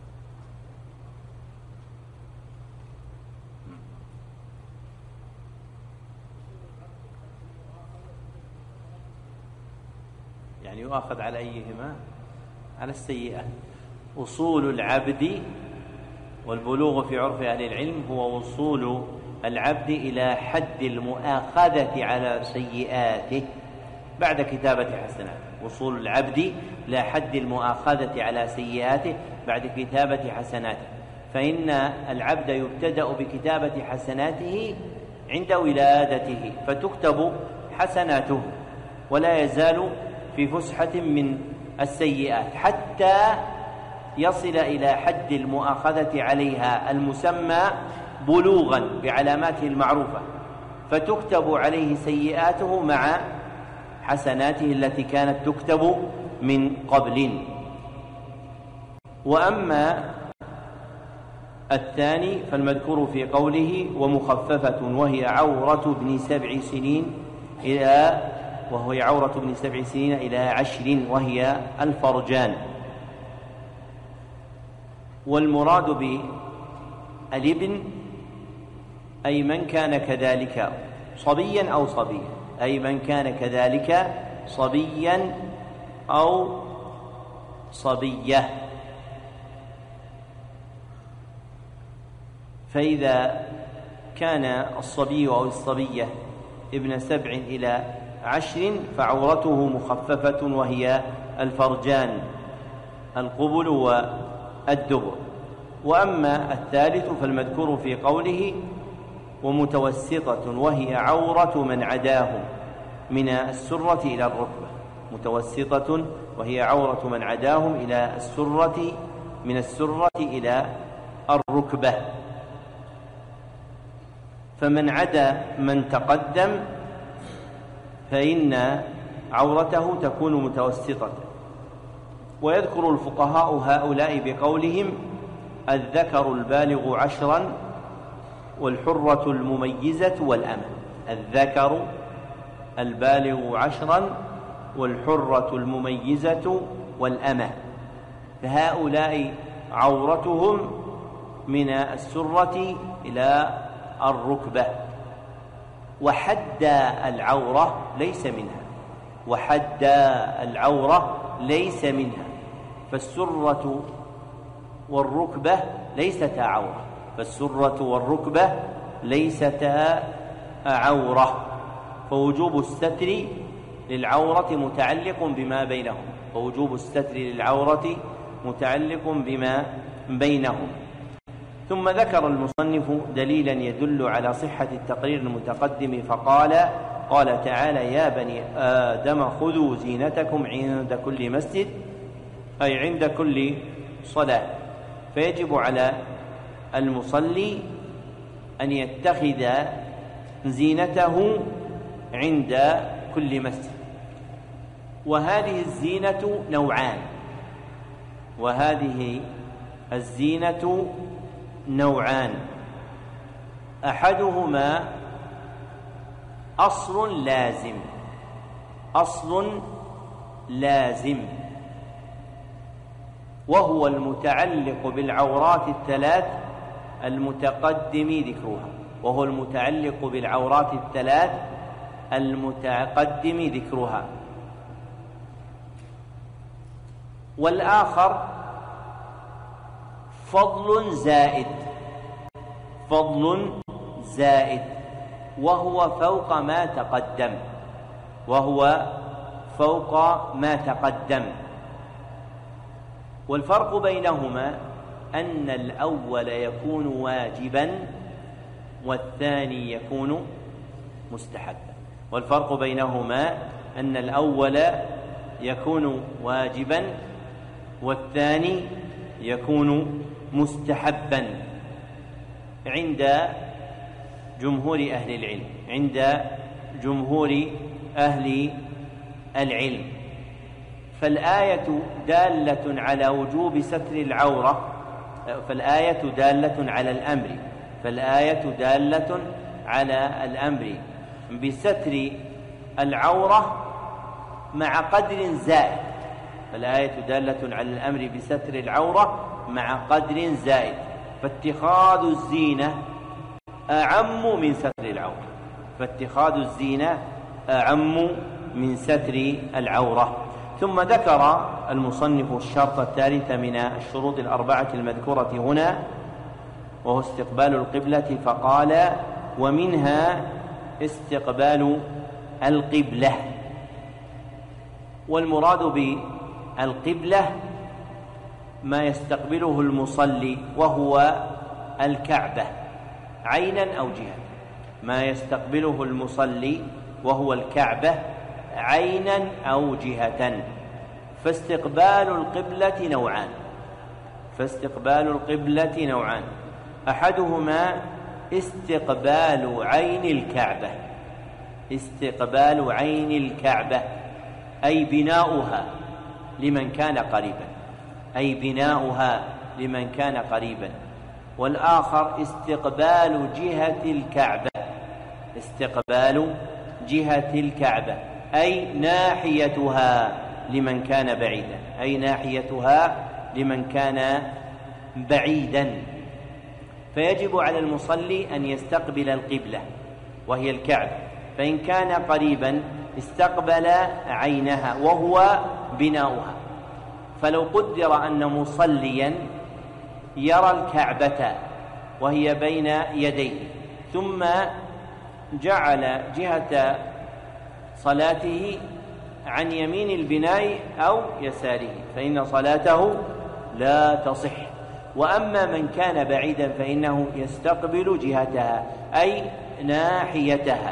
يعني يؤاخذ على أيهما؟ على السيئة. وصول العبد، والبلوغ في عرف أهل العلم هو وصول العبد إلى حد المؤاخذة على سيئاته بعد كتابة حسناته، فإن العبد يبتدأ بكتابة حسناته عند ولادته فتكتب حسناته، ولا يزال في فسحة من السيئات حتى يصل إلى حد المؤاخذة عليها المسمى بلوغا بعلاماته المعروفة، فتكتب عليه سيئاته مع حسناته التي كانت تكتب من قبل. وأما الثاني فالمذكور في قوله ومخففة وهي عورة ابن 7 سنين إلى 10 وهي الفرجان. والمراد بالابن أي من كان كذلك صبيا أو صبية، أي من كان كذلك صبيا أو صبية. فإذا كان الصبي أو الصبية ابن 7 إلى 10 فعورته مخففة وهي الفرجان القبل والدبر. وأما الثالث فالمذكور في قوله ومتوسطة وهي عورة من عداهم من السرة إلى الركبة، متوسطة وهي عورة من عداهم إلى السرة من السرة إلى الركبة. فمن عدا من تقدم فإن عورته تكون متوسطة. ويذكر الفقهاء هؤلاء بقولهم الذكر البالغ 10 والحرة المميزة والأمة، الذكر البالغ 10 والحرة المميزة والأمة، فهؤلاء عورتهم من السرة إلى الركبة. وحد العورة ليس منها، وحد العورة ليس منها، فالسرة والركبة ليستا عورة، فالسرة والركبة ليستا عورة، فوجوب الستر للعورة متعلق بما بينهم، فوجوب الستر للعورة متعلق بما بينهم. ثم ذكر المصنف دليلا يدل على صحة التقرير المتقدم فقال قال تعالى يا بني آدم خذوا زينتكم عند كل مسجد، أي عند كل صلاة. فيجب على المصلي أن يتخذ زينته عند كل مسجد. وهذه الزينة نوعان، وهذه الزينة نوعان، أحدهما أصل لازم، أصل لازم وهو المتعلق بالعورات الثلاث المتقدم ذكرها، وهو المتعلق بالعورات الثلاث المتقدم ذكرها. والآخر فضل زائد، فضل زائد وهو فوق ما تقدم، وهو فوق ما تقدم. والفرق بينهما أن الأول يكون واجبا والثاني يكون مستحبا. والفرق بينهما أن الأول يكون واجبا والثاني يكون مستحبا عند جمهور أهل العلم، عند جمهور أهل العلم. فالآية دالة على وجوب ستر العورة، فالآية دالة على الأمر، فالآية دالة على الأمر بستر العورة مع قدر زائد، فالآية دالة على الأمر بستر العورة مع قدر زائد، فاتخاذ الزينة أعم من ستر العورة، فاتخاذ الزينة أعم من ستر العورة. ثم ذكر المصنف الشرط الثالث من الشروط الأربعة المذكورة هنا وهو استقبال القبلة، فقال ومنها استقبال القبلة. والمراد بالقبلة ما يستقبله المصلي وهو الكعبة عينا أو جهة، ما يستقبله المصلي وهو الكعبة عينا أو جهة. فاستقبال القبلة نوعان، فاستقبال القبلة نوعان، أحدهما استقبال عين الكعبة، استقبال عين الكعبة أي بناؤها، لمن كان قريبا، أي بناؤها لمن كان قريبا. والآخر استقبال جهة الكعبة، استقبال جهة الكعبة أي ناحيتها لمن كان بعيدا، أي ناحيتها لمن كان بعيدا. فيجب على المصلي أن يستقبل القبلة وهي الكعبة، فإن كان قريبا استقبل عينها وهو بناؤها. فلو قدر أن مصليا يرى الكعبة وهي بين يديه، ثم جعل جهة صلاته عن يمين البناء أو يساره، فإن صلاته لا تصح. وأما من كان بعيدا فإنه يستقبل جهتها أي ناحيتها.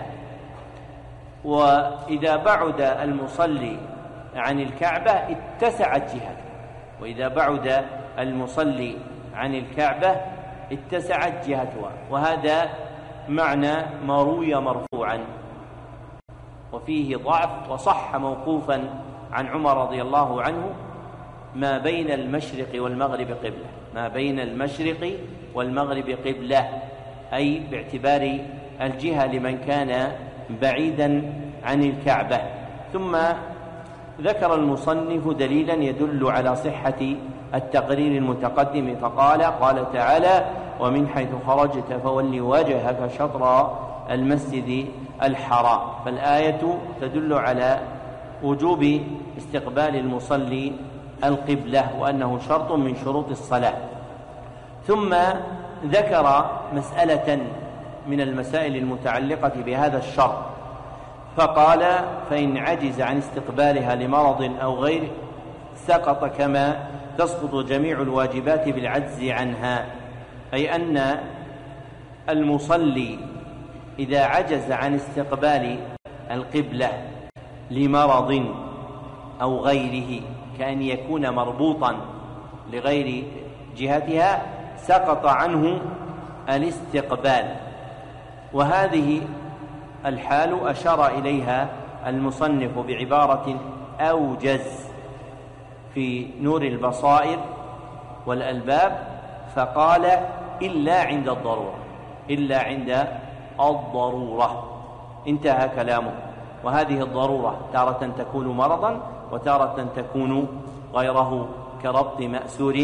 وإذا بعد المصلي عن الكعبة اتسعت جهته، وإذا بعد المصلي عن الكعبة اتسعت جهتها. وهذا معنى ما روي مرفوعا وفيه ضعف، وصح موقوفا عن عمر رضي الله عنه: ما بين المشرق والمغرب قبلة، ما بين المشرق والمغرب قبلة، أي باعتبار الجهة لمن كان بعيدا عن الكعبة. ثم ذكر المصنف دليلا يدل على صحة التقرير المتقدم فقال: قال تعالى: ومن حيث خرجت فول وجهك شطر المسجد الحرام. فالآية تدل على وجوب استقبال المصلي القبلة، وأنه شرط من شروط الصلاة. ثم ذكر مسألة من المسائل المتعلقة بهذا الشرط فقال: فإن عجز عن استقبالها لمرض أو غيره سقط كما تسقط جميع الواجبات بالعجز عنها، أي أن المصلي إذا عجز عن استقبال القبلة لمرض أو غيره، كأن يكون مربوطا لغير جهتها، سقط عنه الاستقبال. وهذه الحال أشار إليها المصنف بعبارة أوجز في نور البصائر والألباب، فقال: إلا عند الضرورة، إلا عند الضرورة، انتهى كلامه. وهذه الضرورة تارة تكون مرضا وتارة تكون غيره كربط مأسور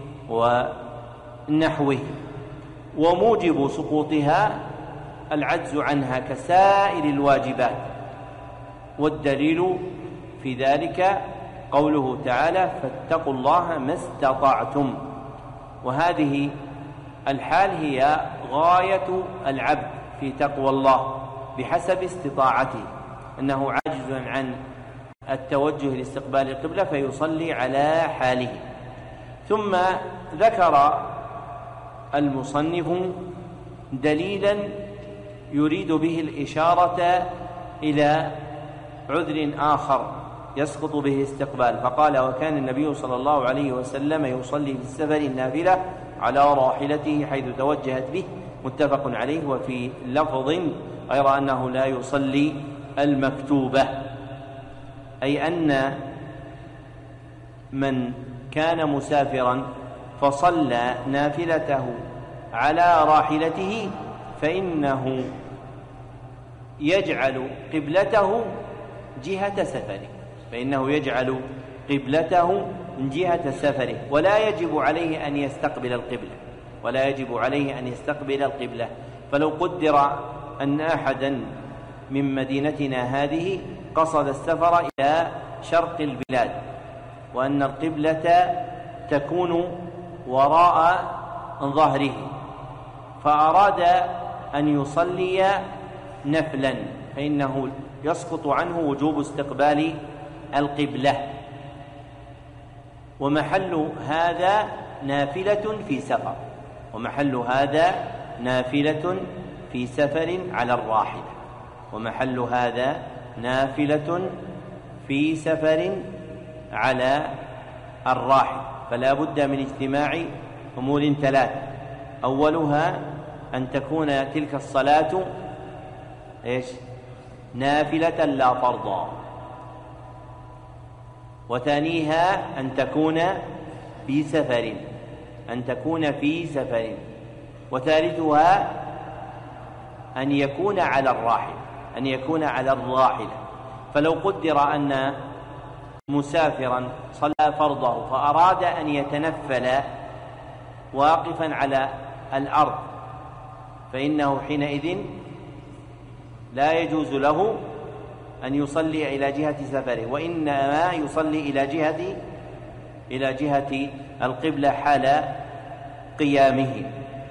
ونحوه. وموجب سقوطها العجز عنها كسائر الواجبات، والدليل في ذلك قوله تعالى: فاتقوا الله ما استطعتم. وهذه الحال هي غاية العبد في تقوى الله بحسب استطاعته، أنه عاجز عن التوجه لاستقبال القبلة فيصلي على حاله. ثم ذكر المصنف دليلا يريد به الإشارة إلى عذر آخر يسقط به الاستقبال، فقال: وكان النبي صلى الله عليه وسلم يصلي في السفر النافلة على راحلته حيث توجهت به، متفق عليه. وفي لفظ غير أنه لا يصلي المكتوبة، أي أن من كان مسافرا فصلى نافلته على راحلته فإنه يجعل قبلته جهة سفره، فإنه يجعل قبلته جهة سفره، ولا يجب عليه أن يستقبل القبلة، ولا يجب عليه أن يستقبل القبلة. فلو قدر أن أحدا من مدينتنا هذه قصد السفر إلى شرق البلاد، وأن القبلة تكون وراء ظهره، فأراد أن يصلي نفلا، فإنه يسقط عنه وجوب استقبال القبلة. ومحل هذا نافلة في سفر، ومحل هذا نافلة في سفر على الراحلة، ومحل هذا نافلة في سفر على الراحلة. فلا بد من اجتماع أمور ثلاثة: أولها أن تكون تلك الصلاة نافلة لا فرضا، وثانيها أن تكون في سفر، وثالثها أن يكون على الراحلة. فلو قدر أن مسافرا صلى فرضه فأراد أن يتنفل واقفا على الأرض، فإنه حينئذ لا يجوز له أن يصلي إلى جهة سفره، وإنما يصلي إلى جهة القبلة حال قيامه.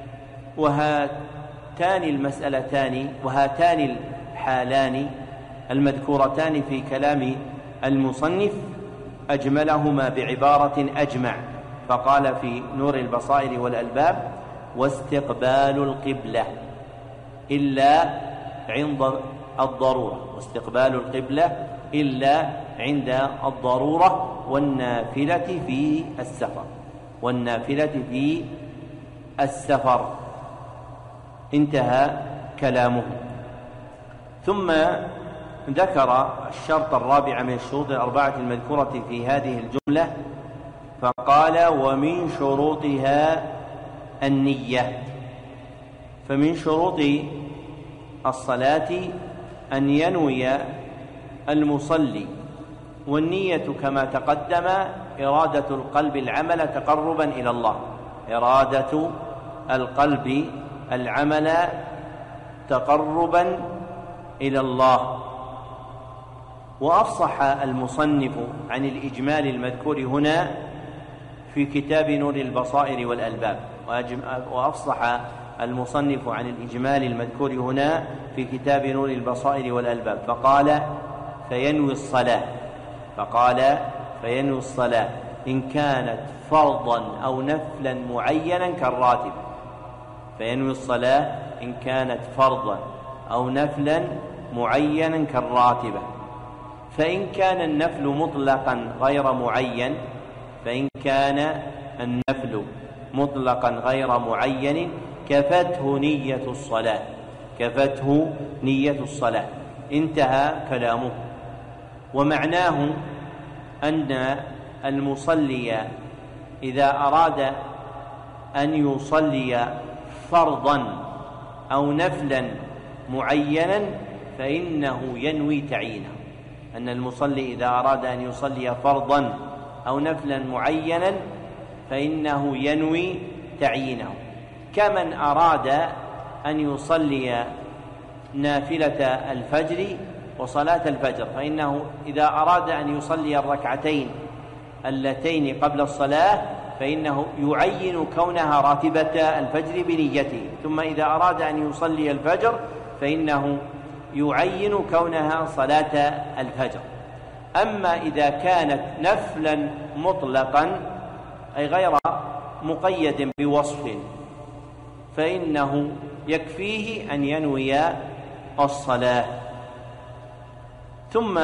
وهاتان الحالان المذكورتان في كلام المصنف أجملهما بعبارة أجمع، فقال في نور البصائر والألباب: واستقبال القبلة إلا عند الضرورة والنافلة في السفر. انتهى كلامه. ثم ذكر الشرط الرابع من الشروط الأربعة المذكورة في هذه الجملة، فقال: ومن شروطها النية. فمن شروط الصلاة أن ينوي المصلي، والنية كما تقدم إرادة القلب العمل تقربا إلى الله، إرادة القلب العمل تقربا إلى الله. وأفصح المصنف عن الإجمال المذكور هنا في كتاب نور البصائر والألباب، وأفصح المصنف عن الإجمال المذكور هنا في كتاب نور البصائر والألباب، فقال: فينوي الصلاة إن كانت فرضا أو نفلا معينا كالراتب. فينوي الصلاة إن كانت فرضا أو نفلا معينا كالراتبة. فإن كان النفل مطلقا غير معين كفته نية الصلاة. انتهى كلامه. ومعناه أن المصلي إذا أراد أن يصلي فرضا أو نفلا معينا فإنه ينوي تعيينه. أن المصلي إذا أراد أن يصلي فرضا أو نفلا معينا فإنه ينوي تعيينه، كمن أراد أن يصلي نافلة الفجر وصلاة الفجر، فإنه إذا أراد أن يصلي الركعتين اللتين قبل الصلاة فإنه يعين كونها راتبة الفجر بنيته، ثم إذا أراد أن يصلي الفجر فإنه يعين كونها صلاة الفجر. أما إذا كانت نفلا مطلقا أي غير مقيد بوصف فإنه يكفيه أن ينوي الصلاة. ثم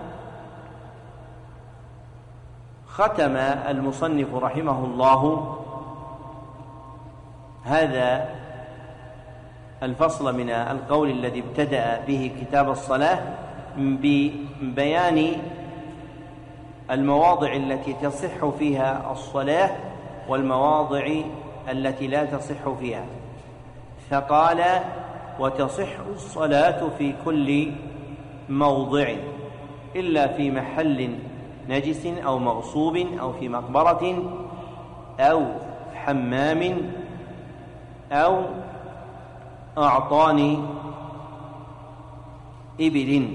ختم المصنف رحمه الله هذا الفصل من القول الذي ابتدأ به كتاب الصلاة ببيان المواضع التي تصح فيها الصلاة والمواضع التي لا تصح فيها، فقال: وتصح الصلاة في كل موضع إلا في محل نجس أو مغصوب أو في مقبرة أو حمام أو أعطان إبل.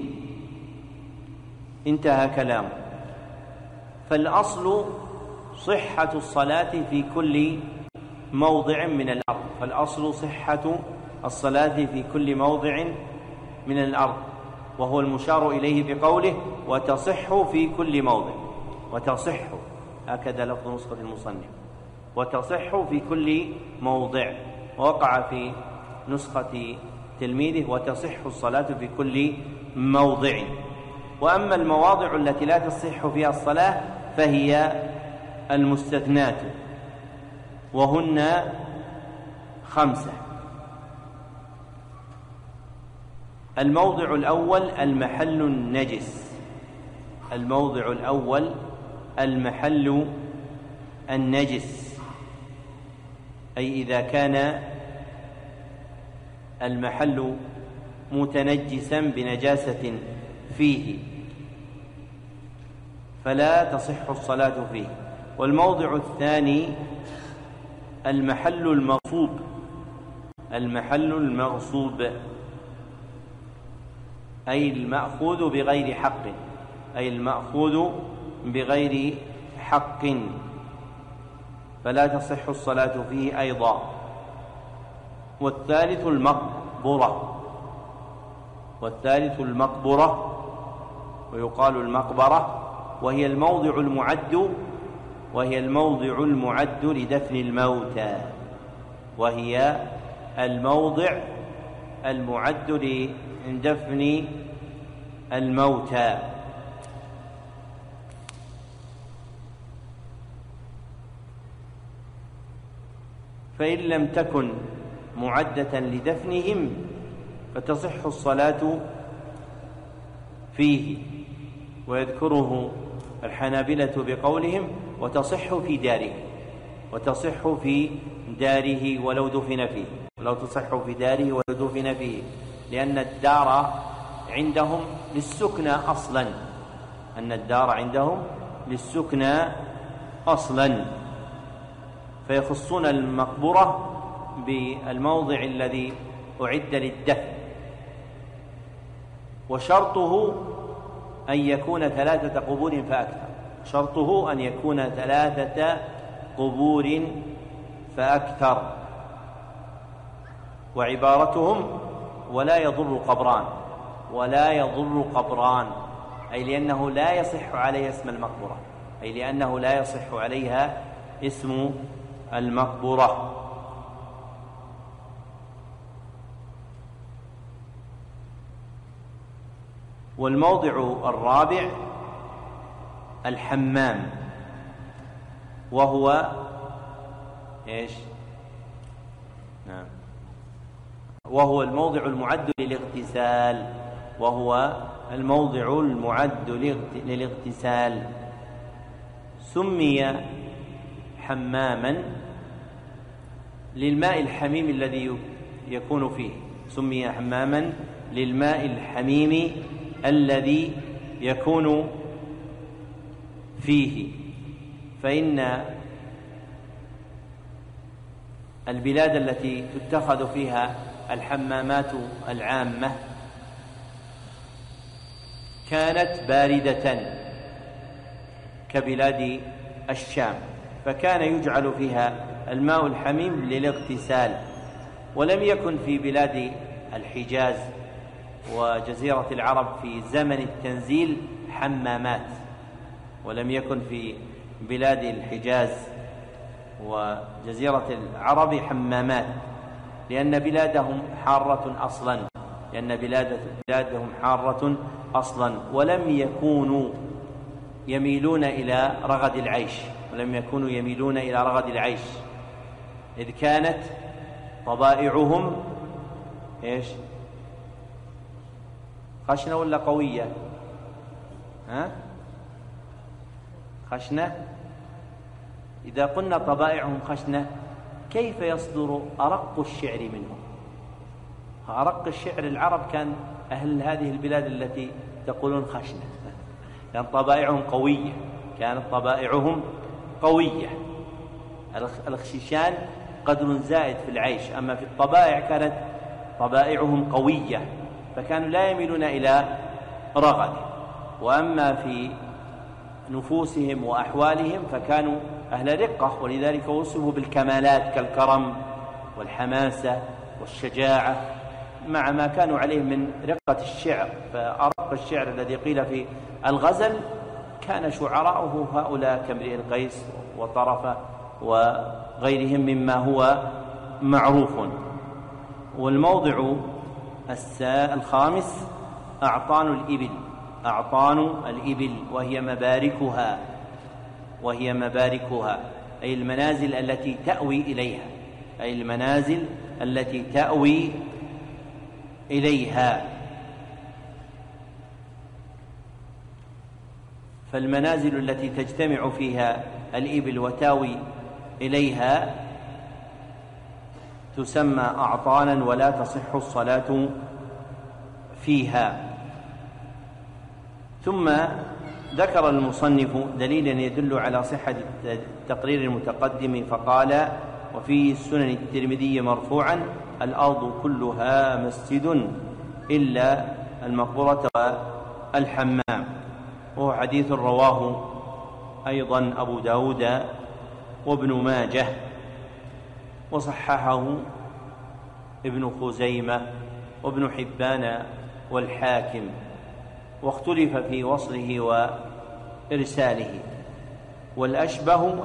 انتهى كلامه. فالأصل صحة الصلاة في كل موضع من الأرض، من الأرض، وهو المشار إليه بقوله: وتصح في كل موضع. وتصح، هكذا لفظ نسخة المصنف، وتصح في كل موضع، ووقع في نسخة تلميذه: وتصح الصلاة في كل موضع. وأما المواضع التي لا تصح فيها الصلاة فهي المستثنات، وهن 5. الموضع الأول المحل النجس، المحل النجس، أي إذا كان المحل متنجسا بنجاسة فيه فلا تصح الصلاة فيه. والموضع الثاني المحل المغصوب، المحل المغصوب أي المأخوذ بغير حق، أي المأخوذ بغير حق فلا تصح الصلاة فيه أيضا. والثالث المقبرة، والثالث المقبرة ويقال المقبرة، وهي الموضع المعد لدفن الموتى، وهي الموضع المعد لدفن الموتى. فإن لم تكن معدة لدفنهم فتصح الصلاة فيه. ويذكره الحنابلة بقولهم وتصح في داره، وتصح في داره ولو دفن فيه، ولو تصح في داره ولو دفن فيه، لأن الدار عندهم للسكنى أصلا، أن الدار عندهم للسكنى أصلا، فيخصون المقبرة بالموضع الذي أعد للدفن. وشرطه أن يكون 3 قبور فأكثر، شرطه أن يكون 3 قبور فأكثر. وعبارتهم ولا يضر قبران، ولا يضر قبران، أي لأنه لا يصح عليها اسم المقبرة، أي لأنه لا يصح عليها اسم المقبرة. والموضع الرابع الحمام، وهو إيش؟ نعم، وهو الموضع المعد للاغتسال، وهو الموضع المعد للاغتسال. سمي حماما للماء الحميم الذي يكون فيه، سمي حماما للماء الحميم الذي يكون فيه. فإن البلاد التي تتخذ فيها الحمامات العامة كانت باردة كبلاد الشام، فكان يجعل فيها الماء الحميم للاغتسال. ولم يكن في بلاد الحجاز وجزيرة العرب في زمن التنزيل حمامات، ولم يكن في بلاد الحجاز وجزيرة العرب حمامات، لأن بلادهم حارة أصلا، لأن بلادهم حارة أصلا، ولم يكونوا يميلون إلى رغد العيش، ولم يكونوا يميلون إلى رغد العيش، إذ كانت طبائعهم إيش؟ خشنة ولا قوية؟ خشنة. إذا قلنا طبائعهم خشنة كيف يصدر أرق الشعر منهم؟ أرق الشعر العرب كان أهل هذه البلاد التي تقولون خشنة، كان طبائعهم قوية، كانت طبائعهم قوية. الخشيشان قدر زائد في العيش، أما في الطبائع كانت طبائعهم قوية، فكانوا لا يميلون إلى رغد. وأما في نفوسهم وأحوالهم فكانوا أهل رقة، ولذلك وصفوا بالكمالات كالكرم والحماسة والشجاعة، مع ما كانوا عليه من رقة الشعر. فأرق الشعر الذي قيل في الغزل كان شعراؤه هؤلاء كامرئ القيس وطرفة وغيرهم مما هو معروف. والموضع الخامس أعطان الإبل، أعطان الإبل وهي مباركها أي المنازل التي تأوي إليها، أي المنازل التي تأوي إليها. فالمنازل التي تجتمع فيها الإبل وتاوي إليها تسمى أعطانا ولا تصح الصلاة فيها. ثم ذكر المصنف دليلا يدل على صحة التقرير المتقدم فقال: وفي السنن الترمذي مرفوعا: الأرض كلها مسجد إلا المقبرة والحمام. وهو حديث رواه أيضا أبو داود وابن ماجه، وصححه ابن خزيمة وابن حبان والحاكم، واختلف في وصله وإرساله، والأشبه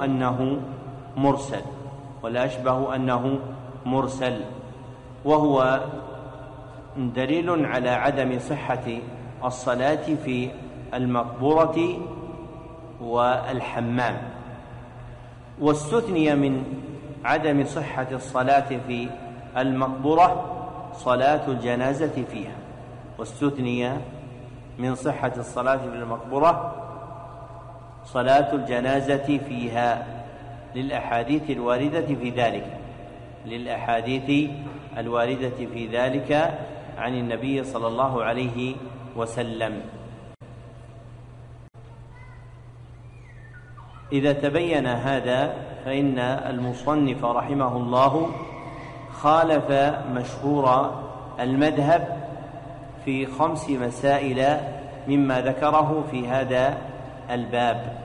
أنه مرسل، وهو دليل على عدم صحة الصلاة في المقبرة والحمام. واستثني من عدم صحة الصلاة في المقبرة صلاة الجنازة فيها، واستثني من صحة الصلاة في المقبرة صلاة الجنازة فيها للأحاديث الواردة في ذلك عن النبي صلى الله عليه وسلم. إذا تبين هذا فإن المصنف رحمه الله خالف مشهور المذهب في 5 مسائل مما ذكره في هذا الباب.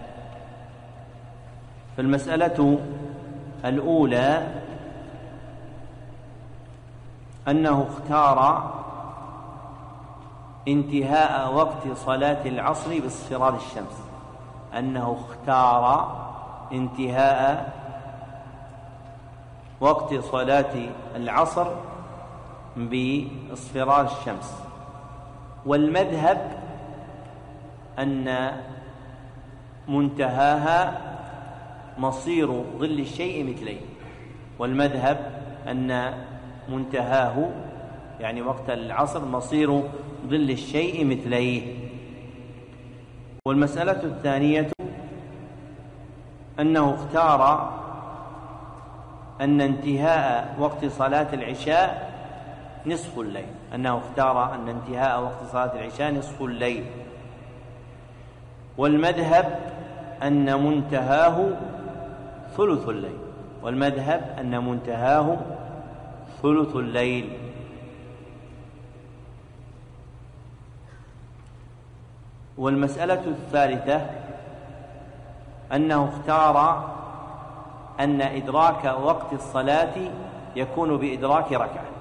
فالمسألة الأولى أنه اختار انتهاء وقت صلاة العصر باصفرار الشمس، انتهاء وقت صلاة العصر باصفرار الشمس. والمذهب أن منتهاها مصير ظل الشيء مثليه، منتهاه يعني وقت العصر مصير ظل الشيء مثليه. والمسألة الثانية أنه اختار أن انتهاء وقت صلاة العشاء نصف الليل، والمذهب أن منتهاه ثلث الليل. والمسألة الثالثة أنه اختار أن إدراك وقت الصلاة يكون بإدراك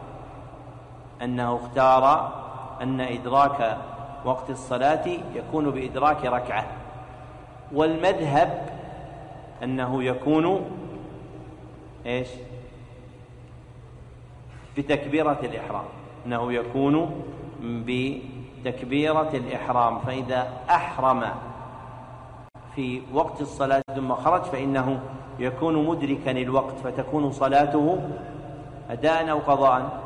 ركعة، والمذهب أنه يكون بتكبيرة الإحرام، فإذا أحرم في وقت الصلاة ثم خرج فإنه يكون مدركا الوقت، فتكون صلاته أداء أو قضاء،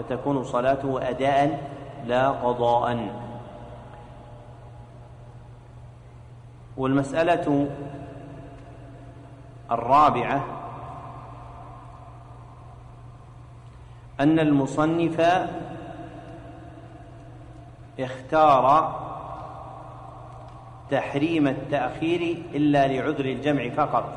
لا قضاء. والمسألة الرابعة أن المصنف اختار تحريم التأخير إلا لعذر الجمع فقط،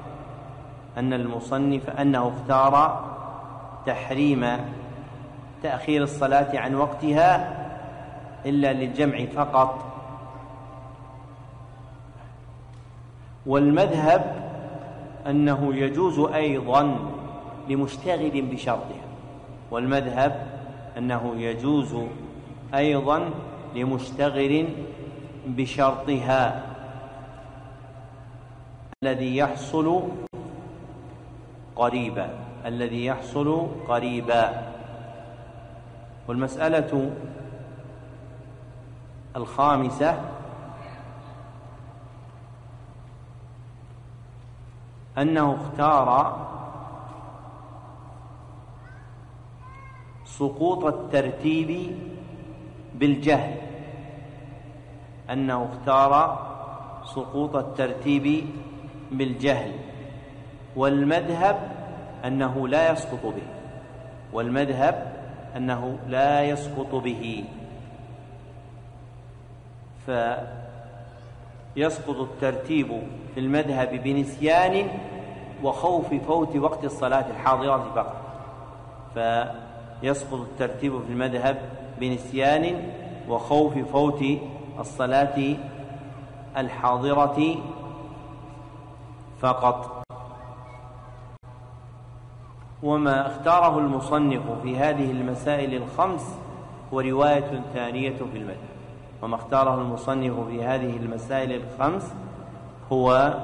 أنه اختار تحريم تأخير الصلاة عن وقتها إلا للجمع فقط. والمذهب أنه يجوز أيضا لمشتغل بشرطها الذي يحصل قريبا. والمسألة الخامسة أنه اختار سقوط الترتيب بالجهل، سقوط الترتيب بالجهل، والمذهب أنه لا يسقط به، والمذهب أنه لا يسقط به، فيسقط الترتيب في المذهب بنسيان وخوف فوت وقت الصلاة الحاضرة فقط. فيسقط الترتيب في المذهب بنسيان وخوف فوت الصلاة الحاضرة فقط. وما اختاره المصنف في هذه المسائل الخمس هو رواية ثانية في المذهب، وما اختاره المصنف في هذه المسائل الخمس هو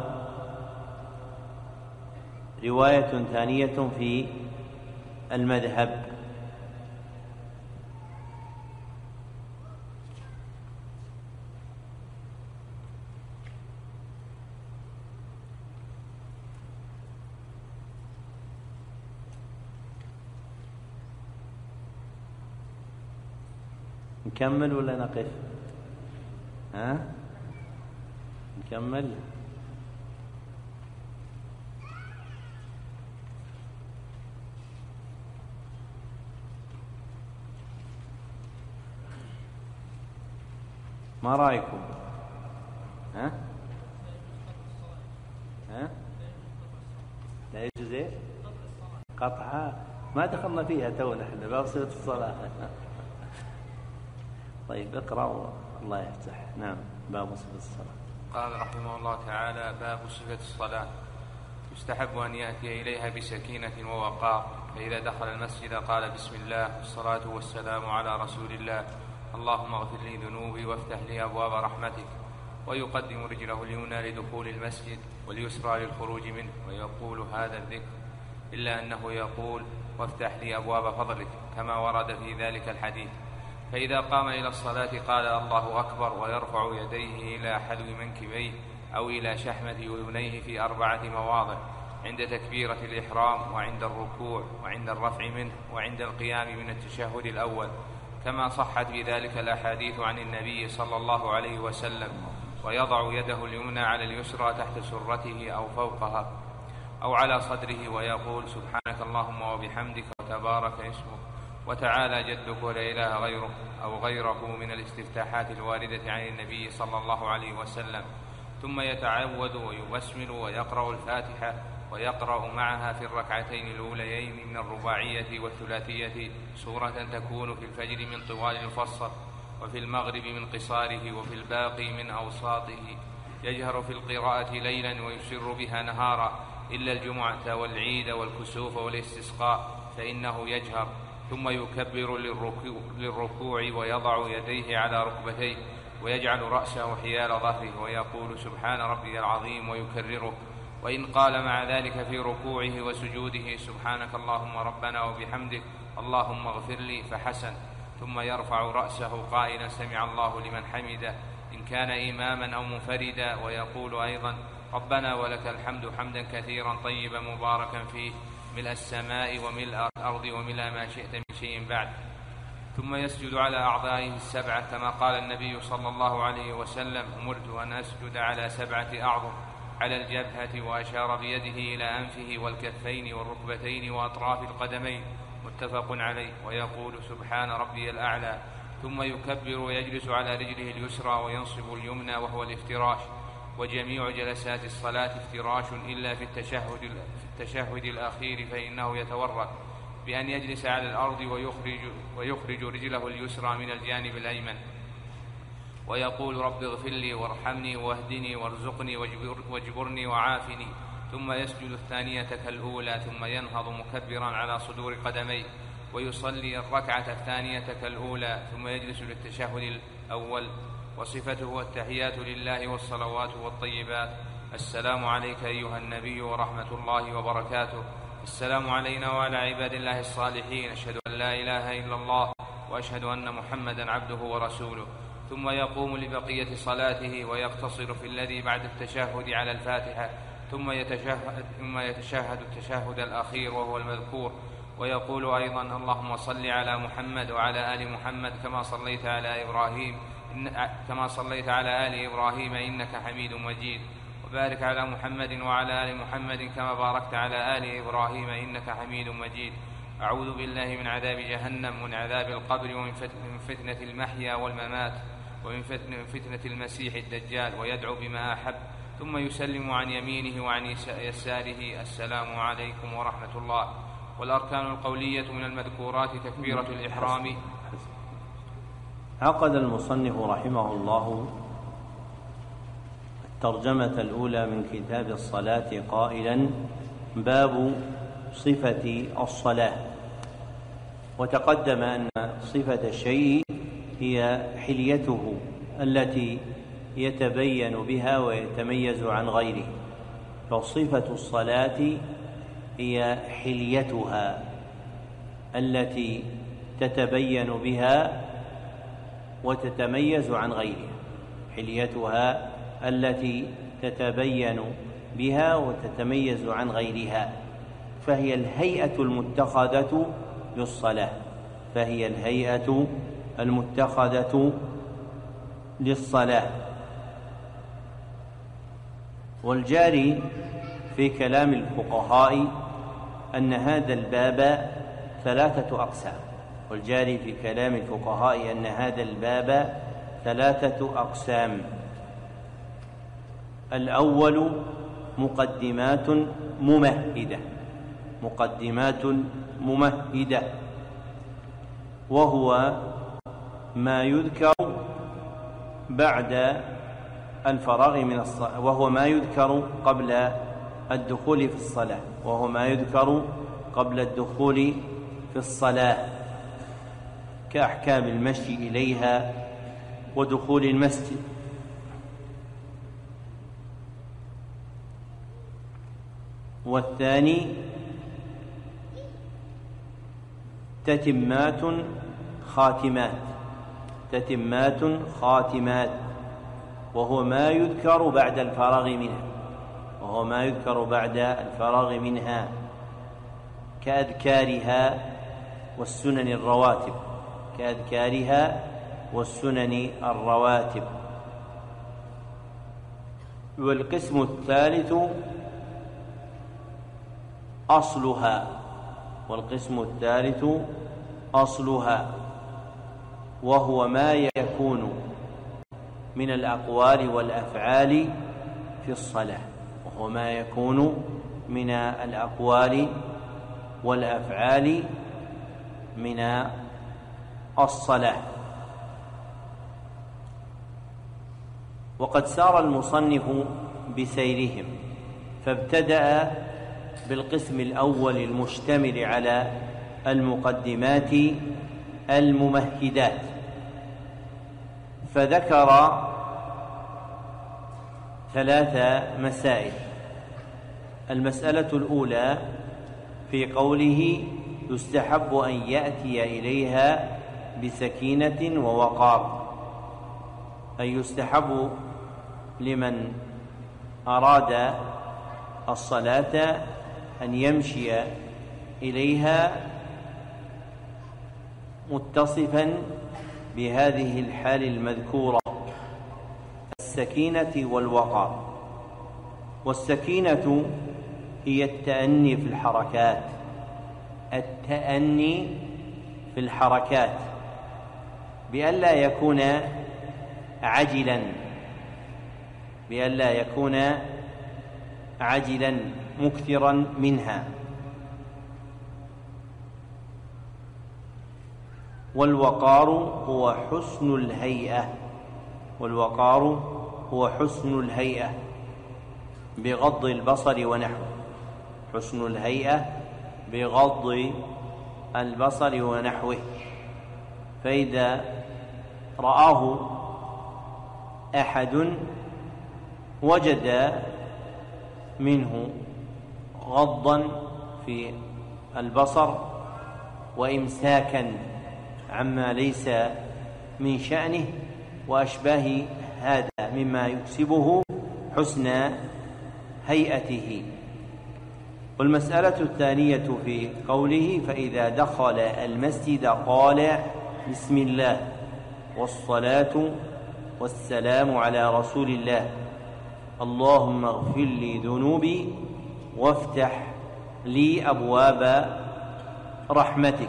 رواية ثانية في المذهب. نكمل ولا نقف؟ نكمل. ما رأيكم؟ لا يجوز قطعها، ما دخلنا فيها تونا احنا باب صفة الصلاة. طيب اقرأ الله يفتح. نعم، باب صفة الصلاة. قال رحمه الله تعالى: باب صفة الصلاة. يستحب أن يأتي إليها بسكينة ووقار، فإذا دخل المسجد قال: بسم الله والصلاة والسلام على رسول الله، اللهم اغفر لي ذنوبي وافتح لي أبواب رحمتك، ويقدم رجله اليمنى لدخول المسجد واليسرى للخروج منه، ويقول هذا الذكر، إلا أنه يقول: وافتح لي أبواب فضلك، كما ورد في ذلك الحديث. فإذا قام إلى الصلاة قال: الله أكبر، ويرفع يديه إلى حذو منكبيه أو إلى شحمة أذنيه في 4 مواضع: عند تكبيرة الإحرام، وعند الركوع، وعند الرفع منه، وعند القيام من التشهد الأول، كما صحت بذلك الأحاديث عن النبي صلى الله عليه وسلم. ويضع يده اليمنى على اليسرى تحت سرته أو فوقها أو على صدره، ويقول: سبحانك اللهم وبحمدك، وتبارك اسمك، وتعالى جدك، ولا إله غيرك، أو غيره من الاستفتاحات الواردة عن النبي صلى الله عليه وسلم. ثم يتعوذ ويبسمل ويقرأ الفاتحة، ويقرأ معها في الركعتين الأوليين من الرباعية والثلاثية سورة تكون في الفجر من طوال المفصل، وفي المغرب من قصاره، وفي الباقي من أوساطه. يجهر في القراءة ليلا ويسر بها نهارا، إلا الجمعة والعيد والكسوف والاستسقاء فإنه يجهر. ثم يكبر للركوع ويضع يديه على ركبتيه، ويجعل رأسه حيال ظهره، ويقول: سبحان ربي العظيم، ويكرره. وإن قال مع ذلك في ركوعه وسجوده: سبحانك اللهم ربنا وبحمدك، اللهم اغفر لي، فحسن. ثم يرفع رأسه قائلا: سمع الله لمن حمده، إن كان إماما أو منفردا، ويقول أيضا: ربنا ولك الحمد حمدا كثيرا طيبا مباركا فيه، ملء السماء وملء الأرض وملء ما شئت من شيء بعد. ثم يسجد على أعضائه 7، كما قال النبي صلى الله عليه وسلم: أمرت أن أسجد على 7 أعظم، على الجبهة، وأشار بيده إلى أنفه والكفين والركبتين وأطراف القدمين، متفق عليه. ويقول: سبحان ربي الأعلى. ثم يكبر ويجلس على رجله اليسرى وينصب اليمنى، وهو الافتراش. وجميع جلسات الصلاة افتراش إلا في التشهد الأخير، فإنه يتورك بأن يجلس على الأرض ويخرج رجله اليسرى من الجانب الأيمن، ويقول: رب اغفر لي وارحمني واهدني وارزقني واجبرني وعافني. ثم يسجد الثانية كالأولى، ثم ينهض مكبرا على صدور قدميه، ويصلي الركعة الثانية كالأولى، ثم يجلس للتشهد الأول. وصفته: التحيات لله والصلوات والطيبات، السلام عليك أيها النبي ورحمة الله وبركاته، السلام علينا وعلى عباد الله الصالحين، أشهد أن لا إله إلا الله وأشهد أن محمدا عبده ورسوله. ثم يقوم لبقية صلاته ويقتصر في الذي بعد التشهد على الفاتحة، ثم يتشهد التشهد الأخير وهو المذكور، ويقول أيضا: اللهم صل على محمد وعلى آل محمد كما صليت على إبراهيم كما صليت على آل إبراهيم إنك حميد مجيد، وبارك على محمد وعلى آل محمد كما باركت على آل إبراهيم إنك حميد مجيد. أعوذ بالله من عذاب جهنم ومن عذاب القبر ومن فتنة المحيا والممات ومن فتنة المسيح الدجال، ويدعو بما أحب، ثم يسلم عن يمينه وعن يساره: السلام عليكم ورحمة الله. والأركان القولية من المذكورات تكبيرة الإحرام. عقد المصنف رحمه الله الترجمة الأولى من كتاب الصلاة قائلا: باب صفة الصلاة. وتقدم أن صفة الشيء هي حليته التي يتبين بها ويتميز عن غيره، فصفة الصلاة هي حليتها التي تتبين بها وتتميز عن غيرها، حليتها التي تتبين بها وتتميز عن غيرها، فهي الهيئة المتخذة للصلاة، فهي الهيئة المتخذة للصلاة. والجاري في كلام الفقهاء أن هذا الباب 3 أقسام، والجاري في كلام الفقهاء أن هذا الباب 3 أقسام. الأول مقدمات ممهدة، مقدمات ممهدة، وهو ما يذكر بعد الفراغ من الصلاة، وهو ما يذكر قبل الدخول في الصلاة، وهو ما يذكر قبل الدخول في الصلاة، كأحكام المشي إليها ودخول المسجد. والثاني تتمات خاتمات، تتمات خاتمات، وهو ما يذكر بعد الفراغ منها، وهو ما يذكر بعد الفراغ منها، كأذكارها والسنن الرواتب، كأذكارها والسنن الرواتب. والقسم الثالث أصلها، والقسم الثالث أصلها، وهو ما يكون من الأقوال والأفعال في الصلاة، وهو ما يكون من الأقوال والأفعال من الصلاة. وقد سار المصنف بسيرهم، فابتدأ بالقسم الأول المشتمل على المقدمات الممهدات، فذكر 3 مسائل. المسألة الأولى في قوله: يستحب أن يأتي إليها بسكينة ووقار، أي يستحب لمن أراد الصلاة أن يمشي إليها متصفا بهذه الحال المذكورة، السكينة والوقار. والسكينة هي التأني في الحركات، التأني في الحركات، بألا يكون عجلا، بألا يكون عجلا مكثرا منها. والوقار هو حسن الهيئة، والوقار هو حسن الهيئة بغض البصر ونحوه، حسن الهيئة بغض البصر ونحوه. فإذا رآه أحد وجد منه غضا في البصر وإمساكا عما ليس من شأنه وأشباه هذا مما يكسبه حسن هيئته. والمسألة الثانية في قوله: فإذا دخل المسجد قال بسم الله والصلاة والسلام على رسول الله، اللهم اغفر لي ذنوبي وافتح لي أبواب رحمتك.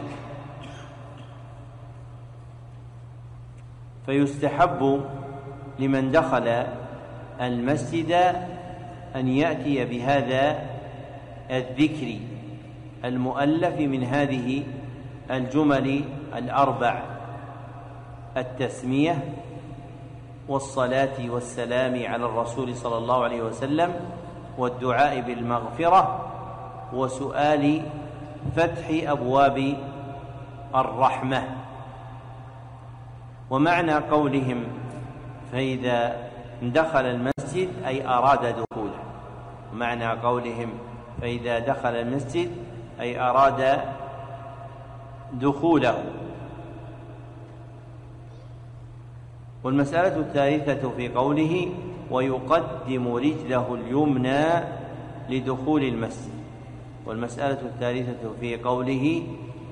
فيستحب لمن دخل المسجد أن يأتي بهذا الذكر المؤلف من هذه الجمل الأربع: التسمية والصلاة والسلام على الرسول صلى الله عليه وسلم والدعاء بالمغفرة وسؤال فتح أبواب الرحمة. ومعنى قولهم فإذا دخل المسجد أي أراد دخوله، معنى قولهم فإذا دخل المسجد أي أراد دخوله. والمسألة الثالثة في قوله ويقدم رجله اليمنى لدخول المسجد، والمسألة الثالثة في قوله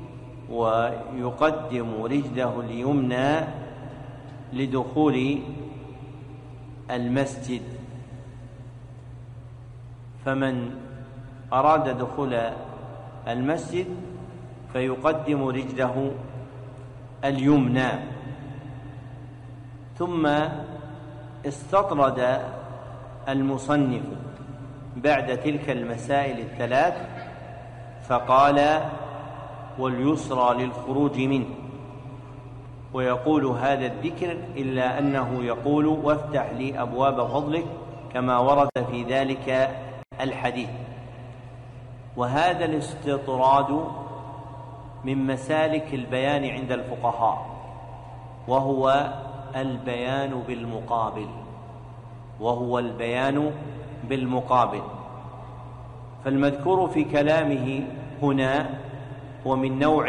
ويقدم رجله اليمنى لدخول المسجد. فمن أراد دخول المسجد فيقدم رجله اليمنى. ثم استطرد المصنف بعد تلك المسائل الثلاث فقال واليسرى للخروج منه، ويقول هذا الذكر إلا أنه يقول وافتح لي أبواب فضلك كما ورد في ذلك الحديث. وهذا الاستطراد من مسالك البيان عند الفقهاء، وهو البيان بالمقابل، فالمذكور في كلامه هنا هو من نوع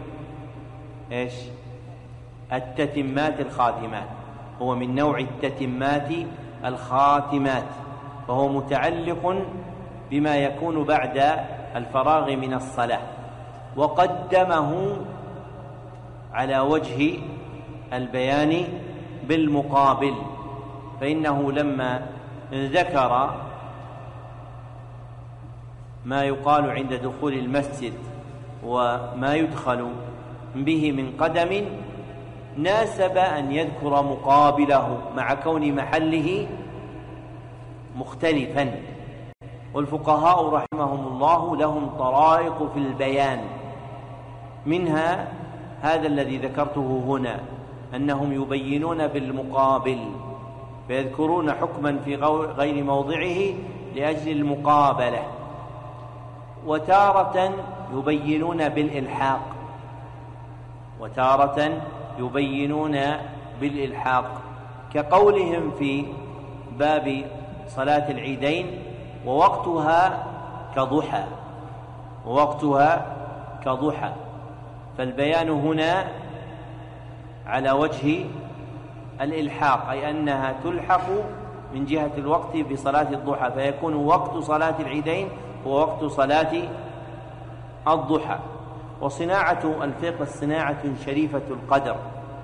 التتمات الخاتمات، هو من نوع التتمات الخاتمات، فهو متعلق بما يكون بعد الفراغ من الصلاة، وقدمه على وجه البيان بالمقابل. فإنه لما ذكر ما يقال عند دخول المسجد وما يدخل به من قدم ناسب أن يذكر مقابله مع كون محله مختلفا. والفقهاء رحمهم الله لهم طرائق في البيان، منها هذا الذي ذكرته هنا، أنهم يبينون بالمقابل فيذكرون حكما في غير موضعه لأجل المقابلة، وتارة يبينون بالإلحاق كقولهم في باب صلاة العيدين ووقتها كضحى، فالبيان هنا على وجه الإلحاق، أي أنها تلحق من جهة الوقت بصلاة الضحى، فيكون وقت صلاة العيدين هو وقت صلاة الضحى. وصناعة الفقه صناعة شريفة القدر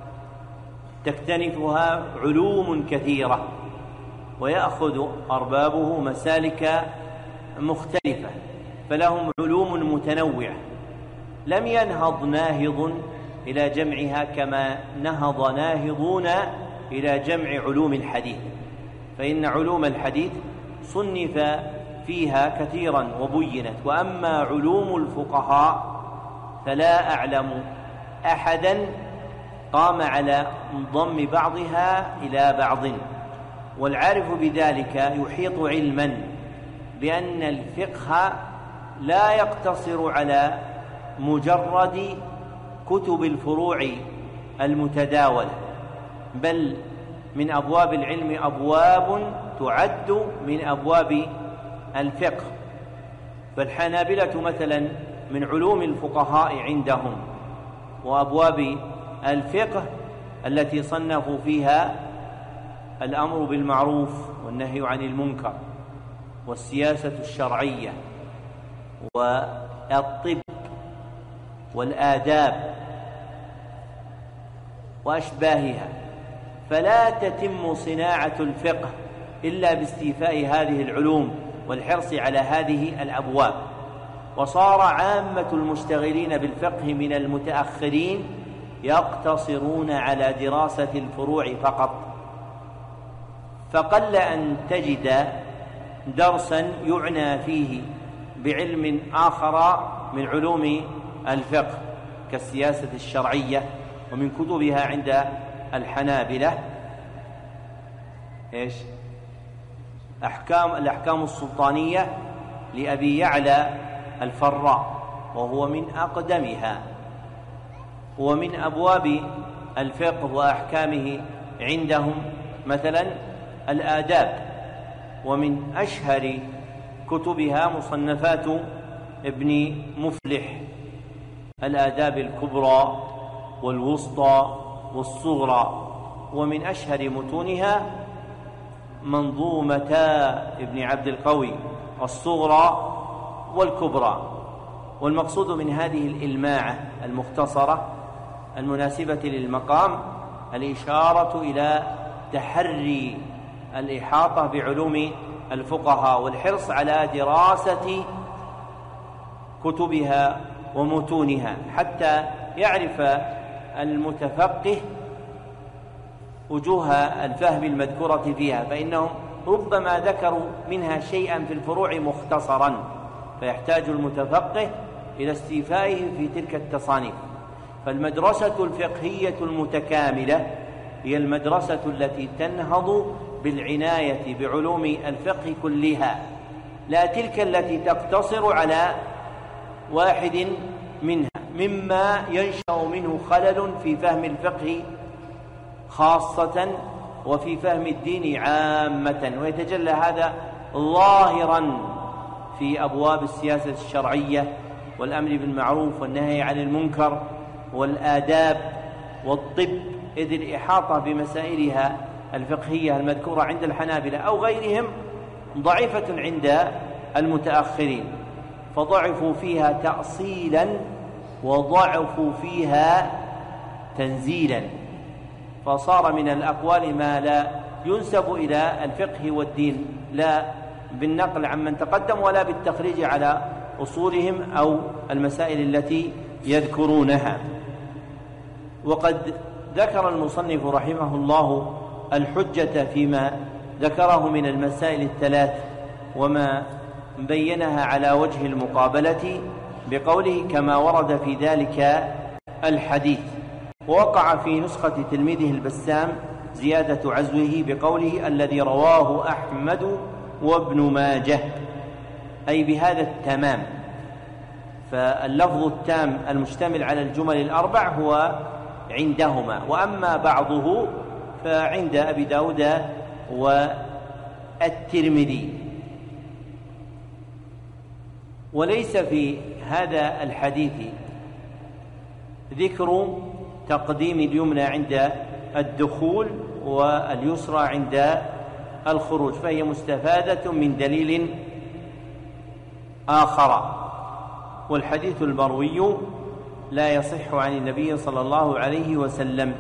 تكتنفها علوم كثيرة، ويأخذ أربابه مسالك مختلفة، فلهم علوم متنوعة لم ينهض ناهض إلى جمعها كما نهض ناهضون إلى جمع علوم الحديث، فإن علوم الحديث صنف فيها كثيرا وبينت. وأما علوم الفقهاء فلا أعلم أحدا قام على ضم بعضها إلى بعض، والعارف بذلك يحيط علما بأن الفقه لا يقتصر على مجرد كتب الفروع المتداولة، بل من أبواب العلم أبواب تعد من أبواب الفقه. فالحنابلة مثلا من علوم الفقهاء عندهم وأبواب الفقه التي صنفوا فيها الأمر بالمعروف والنهي عن المنكر والسياسة الشرعية والطب والآداب وأشباهها، فلا تتم صناعة الفقه إلا باستيفاء هذه العلوم والحرص على هذه الأبواب. وصار عامة المشتغلين بالفقه من المتأخرين يقتصرون على دراسة الفروع فقط، فقل أن تجد درسا يعنى فيه بعلم آخر من علوم الفقه كالسياسة الشرعية، ومن كتبها عند الحنابلة الأحكام السلطانية لأبي يعلى الفراء، وهو من أقدمها. ومن أبواب الفقه وأحكامه عندهم مثلا الآداب، ومن أشهر كتبها مصنفات ابن مفلح، الآداب الكبرى والوسطى والصغرى. ومن أشهر متونها منظومتا ابن عبد القوي الصغرى والكبرى. والمقصود من هذه الإلماعة المختصرة المناسبة للمقام الإشارة إلى تحري الإحاطة بعلوم الفقهاء والحرص على دراسة كتبها ومتونها حتى يعرف المتفقه وجوه الفهم المذكورة فيها، فإنهم ربما ذكروا منها شيئا في الفروع مختصرا، فيحتاج المتفقه إلى استيفائه في تلك التصانيف. فالمدرسة الفقهية المتكاملة هي المدرسة التي تنهض بالعناية بعلوم الفقه كلها، لا تلك التي تقتصر على واحد منها، مما ينشأ منه خلل في فهم الفقه خاصة وفي فهم الدين عامة. ويتجلى هذا ظاهرا في أبواب السياسة الشرعية والأمر بالمعروف والنهي عن المنكر والآداب والطب، إذ الإحاطة بمسائلها الفقهية المذكورة عند الحنابلة أو غيرهم ضعيفة عند المتأخرين، فضعفوا فيها تأصيلا وضعفوا فيها تنزيلا، فصار من الأقوال ما لا ينسب إلى الفقه والدين، لا بالنقل عمن تقدم ولا بالتخريج على أصولهم أو المسائل التي يذكرونها. وقد ذكر المصنف رحمه الله الحجة فيما ذكره من المسائل الثلاث وما بينها على وجه المقابلة بقوله كما ورد في ذلك الحديث. ووقع في نسخة تلميذه البسام زيادة عزوه بقوله الذي رواه أحمد وابن ماجه، أي بهذا التمام. فاللفظ التام المشتمل على الجمل الأربع هو عندهما، وأما بعضه فعند أبي داود والترمذي. وليس في هذا الحديث ذكر تقديم اليمنى عند الدخول واليسرى عند الخروج، فهي مستفادة من دليل آخر. والحديث المروي لا يصح عن النبي صلى الله عليه وسلم.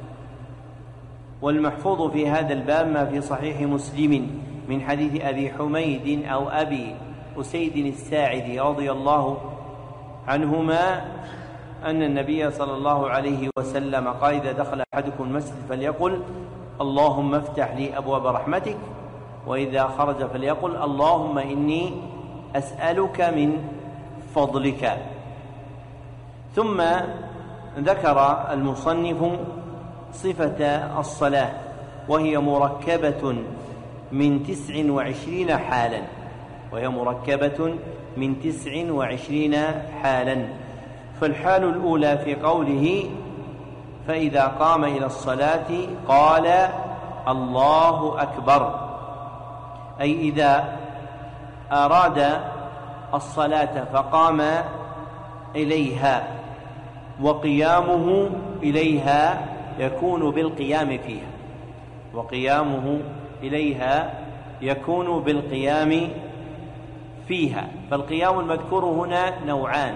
والمحفوظ في هذا الباب ما في صحيح مسلم من حديث أبي حميد أو أبي أسيد الساعدي رضي الله عنهما أن النبي صلى الله عليه وسلم قال إذا دخل أحدكم المسجد فليقل اللهم افتح لي أبواب رحمتك، وإذا خرج فليقل اللهم إني أسألك من فضلك. ثم ذكر المصنف صفة الصلاة وهي مركبة من 29 حالا، وهي مركبة من 29 حالا. فالحال الأولى في قوله فإذا قام إلى الصلاة قال الله أكبر، أي إذا أراد الصلاة فقام إليها، وقيامه إليها يكون بالقيام فيها، وقيامه إليها يكون بالقيام فيها. فالقيام المذكور هنا نوعان،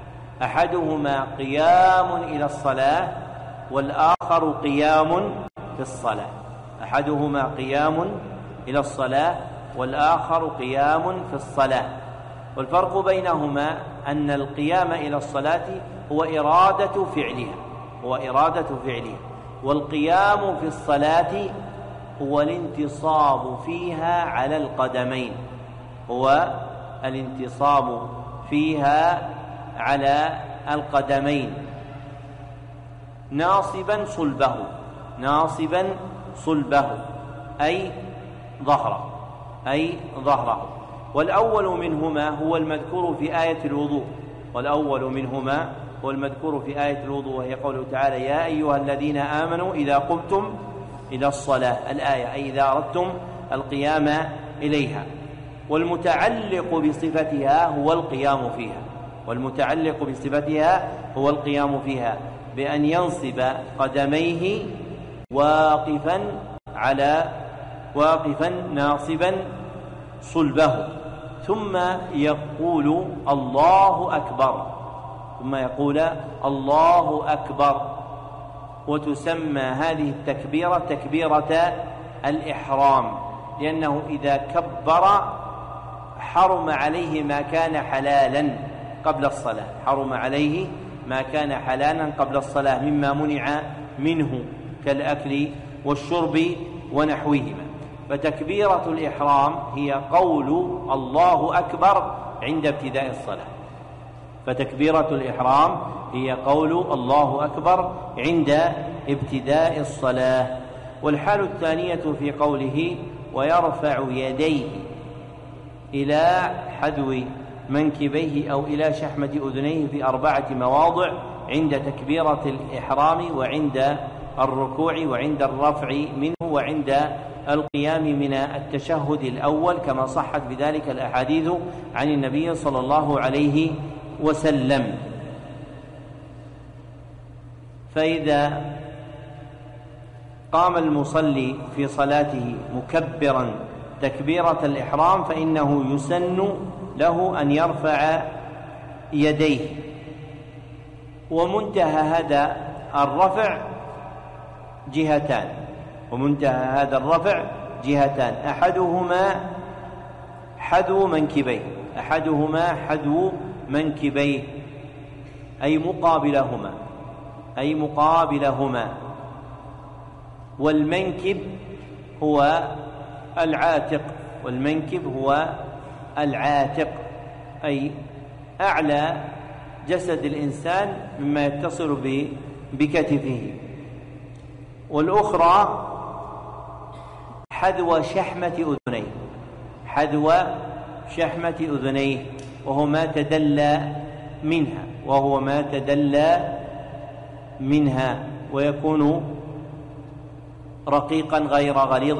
أحدهما قيام إلى الصلاة والآخر قيام في الصلاة، أحدهما قيام إلى الصلاة والآخر قيام في الصلاة. والفرق بينهما أن القيام إلى الصلاة هو إرادة فعلها، والقيام في الصلاة هو الانتصاب فيها على القدمين ناصبا صلبه أي ظهره. والأول منهما هو المذكور في آية الوضوء، وهي قوله تعالى: يا أيها الذين آمنوا إذا قمتم إلى الصلاة، الآية، أي إذا أردتم القيام إليها. والمتعلق بصفتها هو القيام فيها بأن ينصب قدميه واقفا ناصبا صلبه، ثم يقول الله أكبر. وتسمى هذه التكبيرة تكبيرة الإحرام، لأنه إذا كبر حرم عليه ما كان حلالا قبل الصلاة مما منع منه كالأكل والشرب ونحوهما. فتكبيرة الإحرام هي قول الله أكبر عند ابتداء الصلاة. والحال الثانية في قوله: ويرفع يديه إلى حذو منكبيه أو إلى شحمة أذنيه في 4 مواضع عند تكبيرة الإحرام، وعند الركوع، وعند الرفع منه، وعند القيام من التشهد الأول، كما صحت بذلك الأحاديث عن النبي صلى الله عليه وسلم. فإذا قام المصلي في صلاته مكبرا تكبيرة الإحرام فإنه يسن له أن يرفع يديه. ومنتهى هذا الرفع جهتان، أحدهما حذو منكبيه أي مقابلهما، والمنكب هو العاتق، أي أعلى جسد الإنسان مما يتصل بكتفه. والأخرى حذو شحمة أذنيه، وهو ما تدلى منها، ويكون رقيقا غير غليظ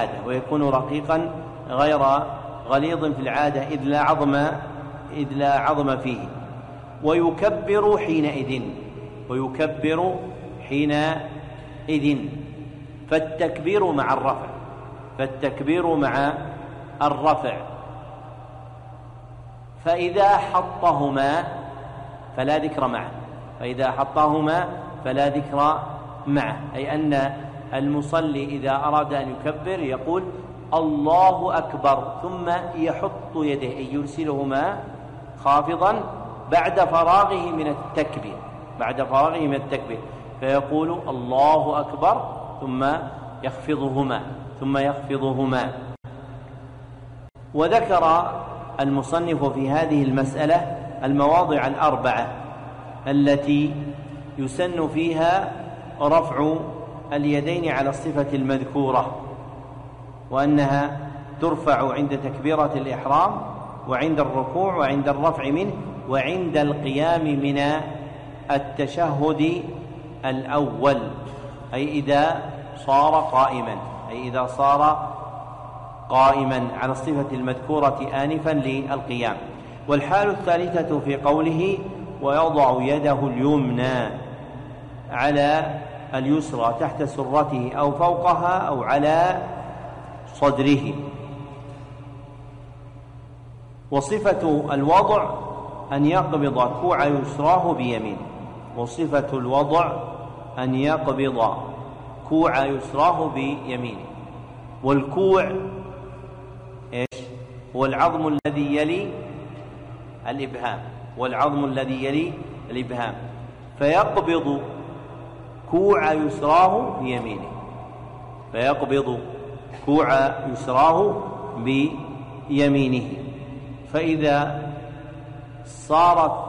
في العادة، إذ لا عظم فيه. ويكبر حينئذ فالتكبير مع الرفع. فإذا حطهما فلا ذكر معه، أي أن المصلي إذا أراد أن يكبر يقول الله أكبر، ثم يحط يديه أي يرسلهما خافضا بعد فراغه من التكبير، فيقول الله أكبر ثم يخفضهما. وذكر المصنف في هذه المسألة المواضع 4 التي يسن فيها رفع اليدين على الصفة المذكورة، وأنها ترفع عند تكبيرة الإحرام، وعند الركوع، وعند الرفع منه، وعند القيام من التشهد الأول، أي إذا صار قائما على الصفة المذكورة آنفا للقيام. والحال الثالثة في قوله: ويضع يده اليمنى على اليسرى تحت سرته أو فوقها أو على صدره. وصفة الوضع أن يقبض كوع يسراه بيمينه، كوع يسراه بيمينه. والكوع إيش؟ هو العظم الذي يلي الإبهام، والعظم الذي يلي الإبهام، فيقبض كوع يسراه بيمينه، فيقبض كوع يسراه بيمينه. فإذا صارت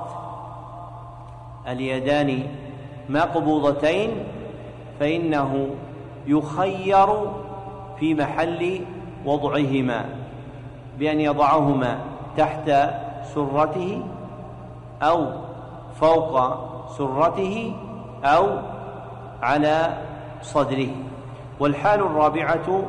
اليدان مقبوضتين فإنه يخير في محل وضعهما بأن يضعهما تحت سرته أو فوق سرته أو على صدره. والحال الرابعة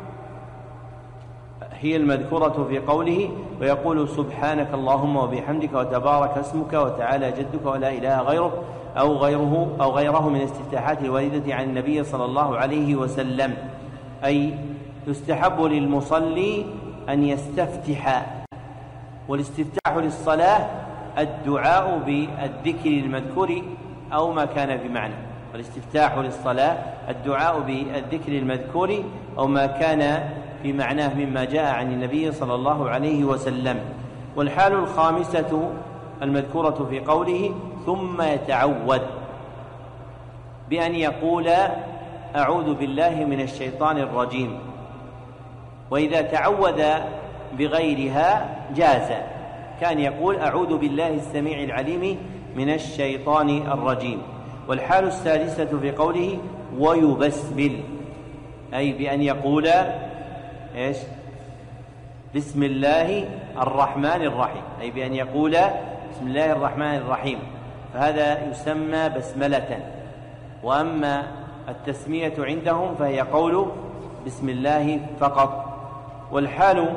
هي المذكورة في قوله: ويقول سبحانك اللهم وبحمدك وتبارك اسمك وتعالى جدك ولا إله غيرك أو غيره من الاستفتاحات الواردة عن النبي صلى الله عليه وسلم. أي يستحب للمصلي أن يستفتح، والاستفتاح للصلاة الدعاء بالذكر المذكور أو ما كان بمعنى، والاستفتاح للصلاة الدعاء بالذكر المذكور أو ما كان في معناه مما جاء عن النبي صلى الله عليه وسلم. والحال الخامسة المذكورة في قوله: ثم يتعوذ، بأن يقول: أعوذ بالله من الشيطان الرجيم. وإذا تعوذ بغيرها جاز، كان يقول: أعوذ بالله السميع العليم من الشيطان الرجيم. والحال السادسة في قوله: ويبسمل، أي بأن يقول إيش؟ بسم الله الرحمن الرحيم، أي بأن يقول بسم الله الرحمن الرحيم، فهذا يسمى بسملة. وأما التسمية عندهم فهي قول بسم الله فقط. والحال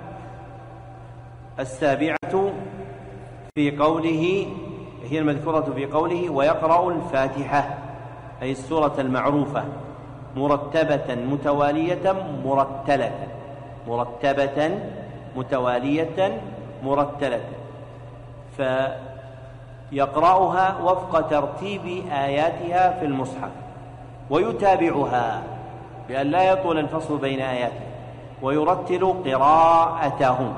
السابعة في قوله هي المذكورة في قوله: ويقرأ الفاتحة، أي السورة المعروفة، مرتبة متوالية مرتلة، فيقرأها وفق ترتيب آياتها في المصحف، ويتابعها بأن لا يطول الفصل بين آياتها، ويرتل قراءته.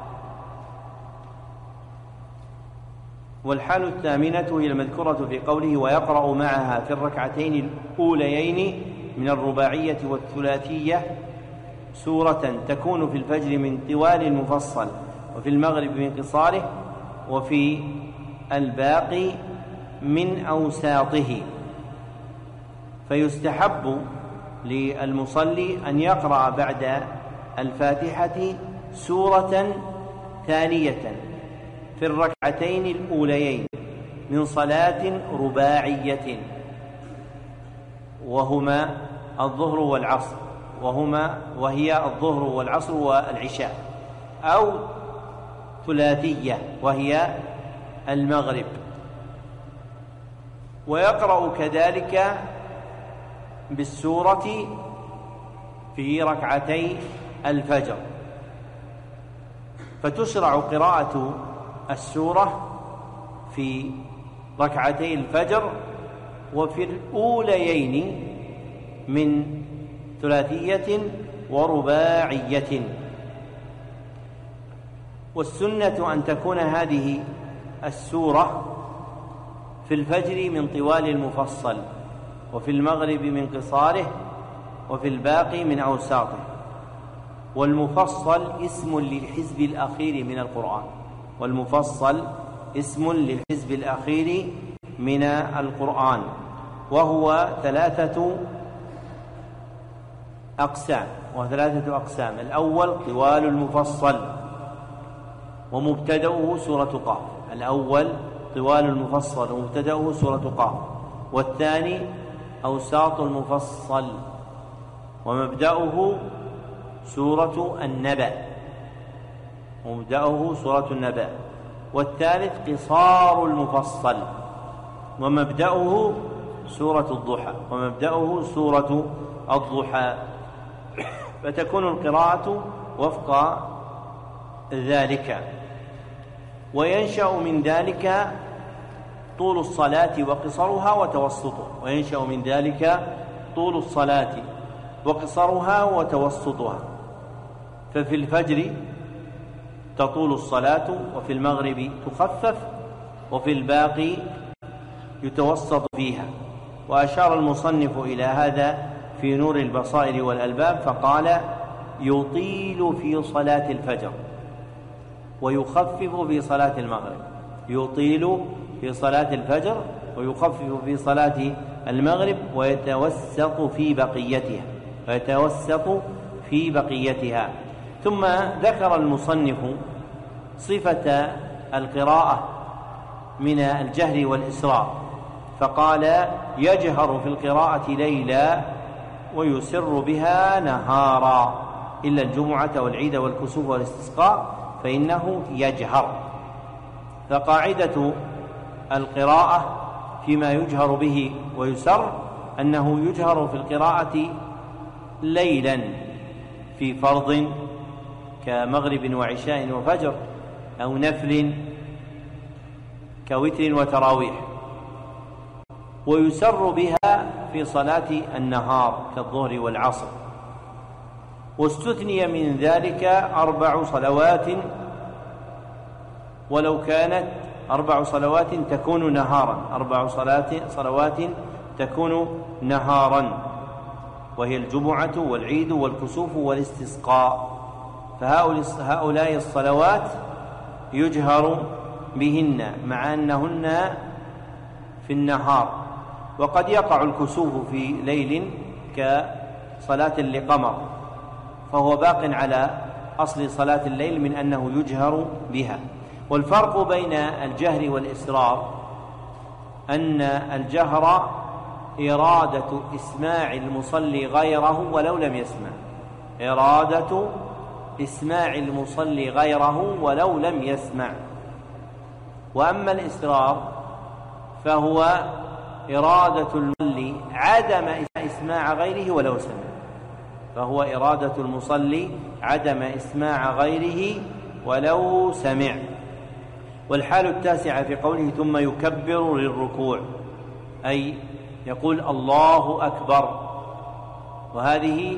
والحال الثامنة هي المذكورة في قوله: ويقرأ معها في الركعتين الأوليين من الرباعية والثلاثية سورة تكون في الفجر من طوال المفصل، وفي المغرب من قصاره، وفي الباقي من أوساطه. فيستحب للمصلي أن يقرأ بعد الفاتحة سورة ثانية في الركعتين الأوليين من صلاة رباعية، وهما الظهر والعصر، وهي الظهر والعصر والعشاء، أو ثلاثية وهي المغرب. ويقرأ كذلك بالسورة في ركعتي الفجر، فتشرع قراءة السورة في ركعتي الفجر وفي الأوليين من ثلاثية ورباعية. والسنة أن تكون هذه السورة في الفجر من طوال المفصل، وفي المغرب من قصاره، وفي الباقي من أوساطه. والمفصل اسم للحزب الأخير من القرآن، والمفصل اسم للحزب الأخير من القرآن، وهو ثلاثة أقسام. الأول طوال المفصل ومبتدأه سورة قاف، الأول طوال المفصل ومبتدأه سورة قاف. والثاني أوساط المفصل ومبدأه سورة النبأ. والثالث قصار المفصل ومبدأه سورة الضحى. فتكون القراءة وفق ذلك. وينشأ من ذلك طول الصلاة وقصرها وتوسطه، وينشأ من ذلك طول الصلاة وقصرها وتوسطها، ففي الفجر تطول الصلاة وفي المغرب تخفف وفي الباقي يتوسط فيها. وأشار المصنف إلى هذا في نور البصائر والألباب فقال: يطيل في صلاة الفجر ويخفف في صلاة المغرب، يطيل في صلاة الفجر ويخفف في صلاة المغرب ويتوسط في بقيتها. ثم ذكر المصنف صفة القراءة من الجهر والإسرار فقال: يجهر في القراءة ليلا ويسر بها نهارا إلا الجمعة والعيد والكسوف والاستسقاء فإنه يجهر. فقاعدة القراءة فيما يجهر به ويسر أنه يجهر في القراءة ليلا في فرض كمغرب وعشاء وفجر، أو نفل كوتر وتراويح، ويسر بها في صلاة النهار كالظهر والعصر. واستثني من ذلك 4 صلوات، ولو كانت 4 صلوات تكون نهارا، 4 صلوات تكون نهارا، وهي الجمعة والعيد والكسوف والاستسقاء. فهؤلاء الصلوات يجهر بهن مع أنهن في النهار، وقد يقع الكسوف في ليل كصلاة لقمر، فهو باق على أصل صلاة الليل من أنه يجهر بها. والفرق بين الجهر والإسرار أن الجهر إرادة إسماع المصلي غيره ولو لم يسمع، إرادة إسماع المصلي غيره ولو لم يسمع. وأما الإسرار فهو إرادة المصلي عدم إسماع غيره ولو سمع، فهو إرادة المصلي عدم إسماع غيره ولو سمع. والحال التاسعة في قوله ثم يكبر للركوع، أي يقول الله أكبر، وهذه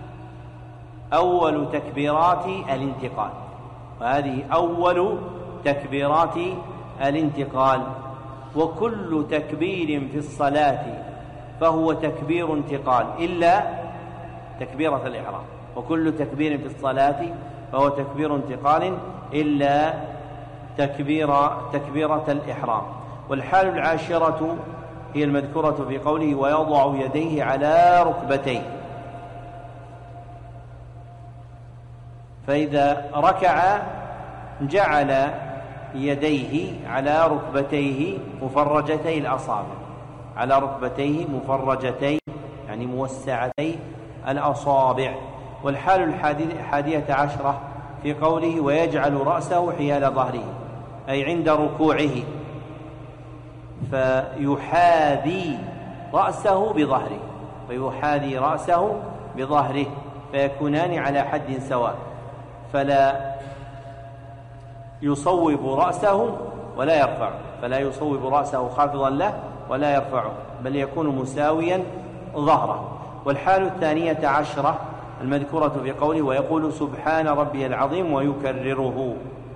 أول تكبيرات الانتقال، وهذه أول تكبيرات الانتقال. وكل تكبير في الصلاة فهو تكبير انتقال إلا تكبيرة الإحرام، وكل تكبير في الصلاة فهو تكبير انتقال إلا تكبيرة الإحرام. والحال العاشرة هي المذكورة في قوله ويضع يديه على ركبتيه، فإذا ركع جعل يديه على ركبتيه مفرجتي الأصابع، على ركبتيه مفرجتي يعني موسعتي الأصابع. والحال 11 في قوله ويجعل رأسه حيال ظهره، أي عند ركوعه فيحاذي رأسه بظهره، ويحاذي رأسه بظهره فيكونان على حد سواء، فلا يصوب رأسه ولا يرفعه، فلا يصوب رأسه خافضا له ولا يرفعه، بل يكون مساويا ظهره. والحال 12 المذكورة في قوله ويقول سبحان ربي العظيم ويكرره،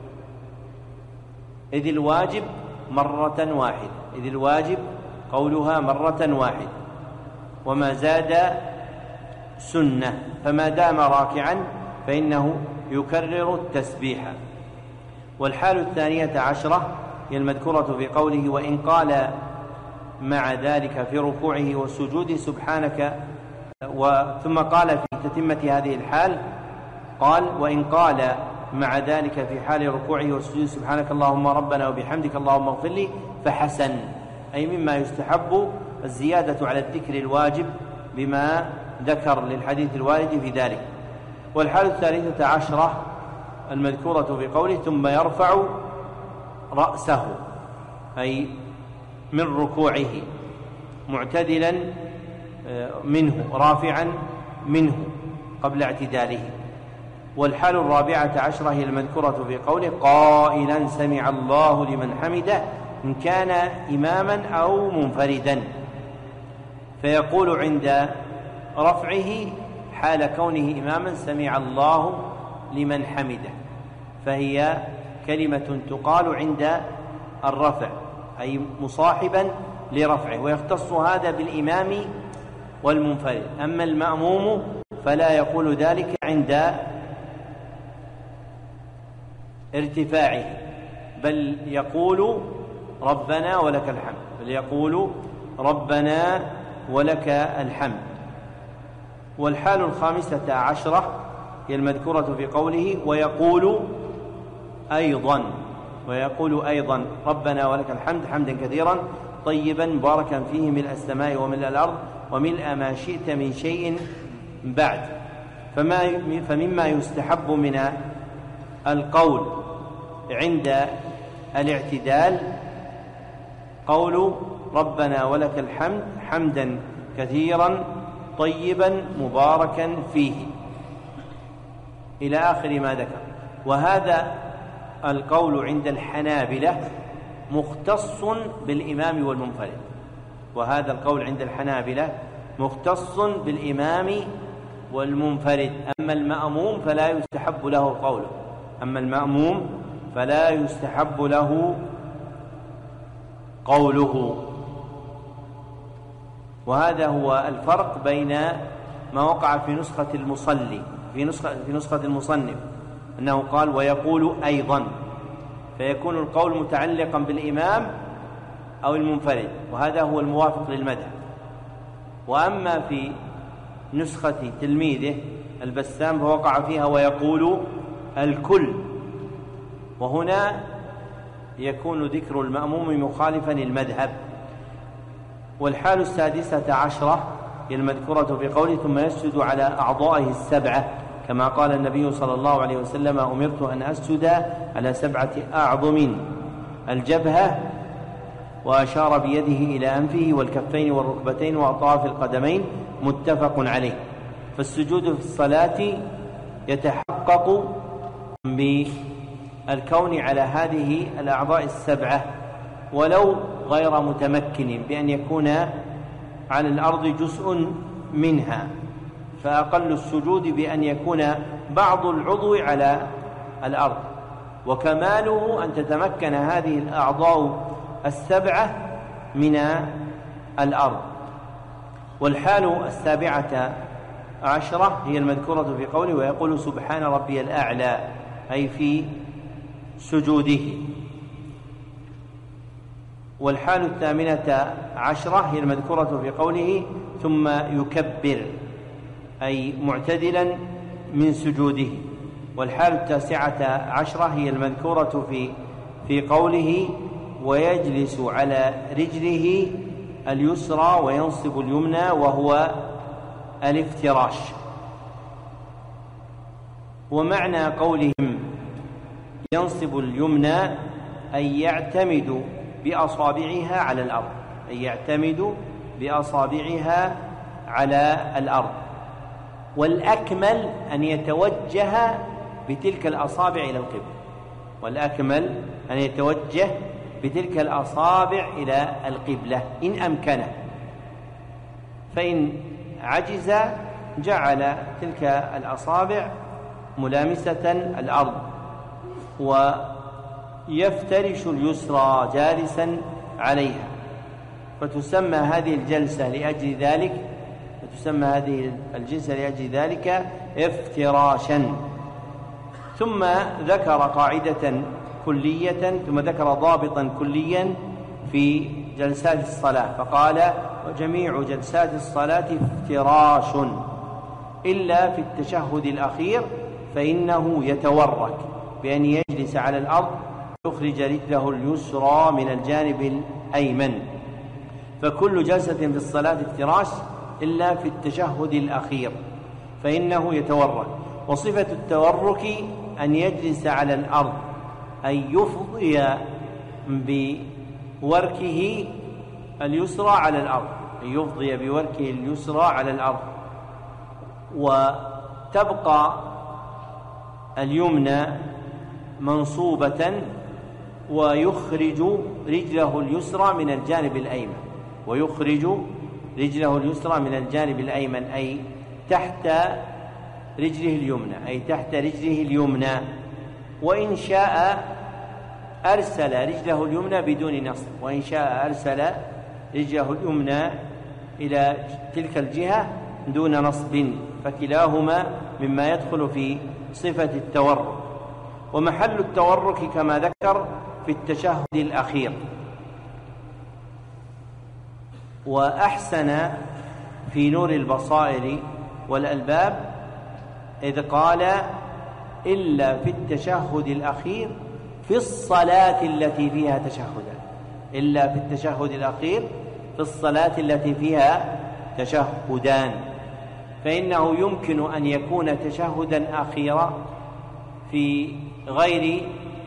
إذ الواجب مرة واحدة، إذ الواجب قولها مرة واحدة، وما زاد سنة، فما دام راكعا فإنه يكرر التسبيح. والحال 12 هي المذكورة في قوله وإن قال مع ذلك في ركوعه والسجود سبحانك، ثم قال في تتمة هذه الحال قال وإن قال مع ذلك في حال ركوعه والسجود سبحانك اللهم ربنا وبحمدك اللهم اغفر لي فحسن، أي مما يستحب الزيادة على الذكر الواجب بما ذكر للحديث الوارد في ذلك. والحالة 13 المذكورة في قوله ثم يرفع رأسه، أي من ركوعه معتدلا منه رافعا منه قبل اعتداله. والحال 14 هي المذكورة في قوله قائلا سمع الله لمن حمده إن كان إماما أو منفردا، فيقول عند رفعه حال كونه إماما سمع الله لمن حمده، فهي كلمة تقال عند الرفع أي مصاحبا لرفعه، ويختص هذا بالإمام والمنفرد. أما المأموم فلا يقول ذلك عند ارتفاعه، بل يقول ربنا ولك الحمد، بل يقول ربنا ولك الحمد. والحال الخامسة عشرة هي المذكورة في قوله ويقول أيضا ربنا ولك الحمد حمدا كثيرا طيبا مباركا فيه ملء السماء وملء الأرض وملء ما شئت من شيء بعد. فمما يستحب من القول عند الاعتدال قول ربنا ولك الحمد حمدا كثيرا طيبا مباركا فيه إلى آخر ما ذكر. وهذا القول عند الحنابلة مختص بالإمام والمنفرد، وهذا القول عند الحنابلة مختص بالإمام والمنفرد. أما المأموم فلا يستحب له قوله، أما المأموم فلا يستحب له قوله. وهذا هو الفرق بين ما وقع في نسخة المصلي في نسخة المصنف أنه قال ويقول أيضا، فيكون القول متعلقا بالإمام أو المنفرد، وهذا هو الموافق للمذهب. وأما في نسخة تلميذه البسام فوقع فيها ويقول الكل، وهنا يكون ذكر المأموم مخالفا للمذهب. والحال السادسة عشرة هي المذكورة في قوله ثم يسجد على أعضائه السبعة، كما قال النبي صلى الله عليه وسلم أمرت أن أسجد على 7 أعظم: الجبهة، وأشار بيده إلى أنفه والكفين والركبتين وأطراف القدمين، متفق عليه. فالسجود في الصلاة يتحقق بالكون على هذه الأعضاء السبعة ولو غير متمكن، بأن يكون على الأرض جزء منها، فأقل السجود بأن يكون بعض العضو على الأرض، وكماله أن تتمكن هذه الأعضاء السبعة من الأرض. والحال السابعة عشرة هي المذكورة في قوله ويقول سبحان ربي الأعلى، أي في سجوده. والحال الثامنة عشرة هي المذكورة في قوله ثم يكبر، أي معتدلا من سجوده. والحال التاسعة عشرة هي المذكورة في قوله ويجلس على رجله اليسرى وينصب اليمنى، وهو الافتراش. ومعنى قولهم ينصب اليمنى أي يعتمد بأصابعها على الأرض، أي يعتمد بأصابعها على الأرض. والأكمل أن يتوجه بتلك الأصابع إلى القبلة، والأكمل أن يتوجه بتلك الأصابع إلى القبلة إن أمكنه، فإن عجز جعل تلك الأصابع ملامسة الأرض، ويفترش اليسرى جالسا عليها، فتسمى هذه الجلسة لأجل ذلك افتراشا. ثم ذكر قاعدة كلية، ثم ذكر ضابطا كليا في جلسات الصلاة، فقال وجميع جلسات الصلاة افتراش إلا في التشهد الأخير فإنه يتورك بأن يجلس على الأرض يخرج رجله اليسرى من الجانب الأيمن. فكل جلسة في الصلاة افتراش إلا في التشهد الأخير فإنه يتورك. وصفة التورك أن يجلس على الأرض، أن يفضي بوركه اليسرى على الأرض، أن يفضي بوركه اليسرى على الأرض، وتبقى اليمنى منصوبة، ويخرج رجله اليسرى من الجانب الأيمن، ويخرج رجله اليسرى من الجانب الأيمن، أي تحت رجله اليمنى، وإن شاء أرسل رجله اليمنى بدون نصب، وإن شاء أرسل رجله اليمنى إلى تلك الجهة دون نصب، فكلاهما مما يدخل في صفة التورك. ومحل التورك كما ذكر في التشهد الأخير. وأحسن في نور البصائر والألباب إذ قال إلا في التشهد الأخير في الصلاة التي فيها تشهدان، إلا في التشهد الأخير في الصلاة التي فيها تشهدان، فإنه يمكن أن يكون تشهدا أخيرا في غير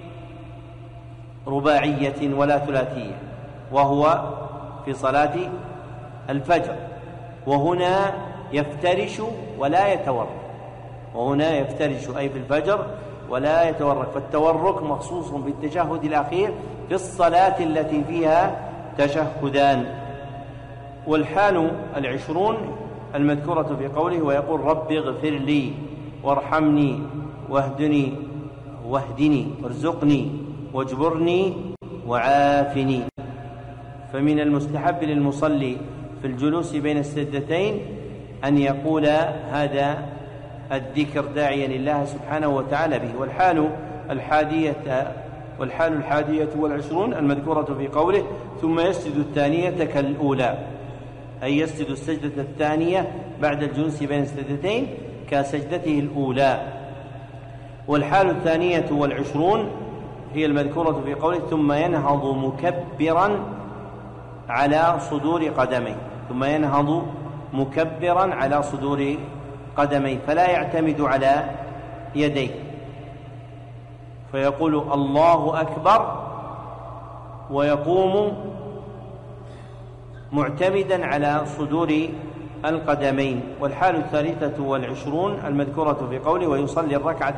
رباعية ولا ثلاثية، وهو في صلاة الفجر، وهنا يفترش ولا يتورك، أي في الفجر ولا يتورك، فالتورك مخصوص بالتشهد الأخير في الصلاة التي فيها تشهدان. والحال 20 المذكورة في قوله ويقول رب اغفر لي وارحمني واهدني وارزقني واجبرني وعافني. فمن المستحب للمصلي في الجلوس بين السجدتين أن يقول هذا الذكر داعيا الله سبحانه وتعالى به. والحال 21 المذكورة في قوله ثم يسجد الثانية كالأولى، أي يسجد السجدة الثانية بعد الجلوس بين السجدتين كسجدته الأولى. والحال 22 هي المذكورة في قوله ثم ينهض مكبرا على صدور قدميه فلا يعتمد على يديه، فيقول الله أكبر ويقوم معتمدا على صدور القدمين. والحال 23 المذكورة في قوله ويصلي الركعة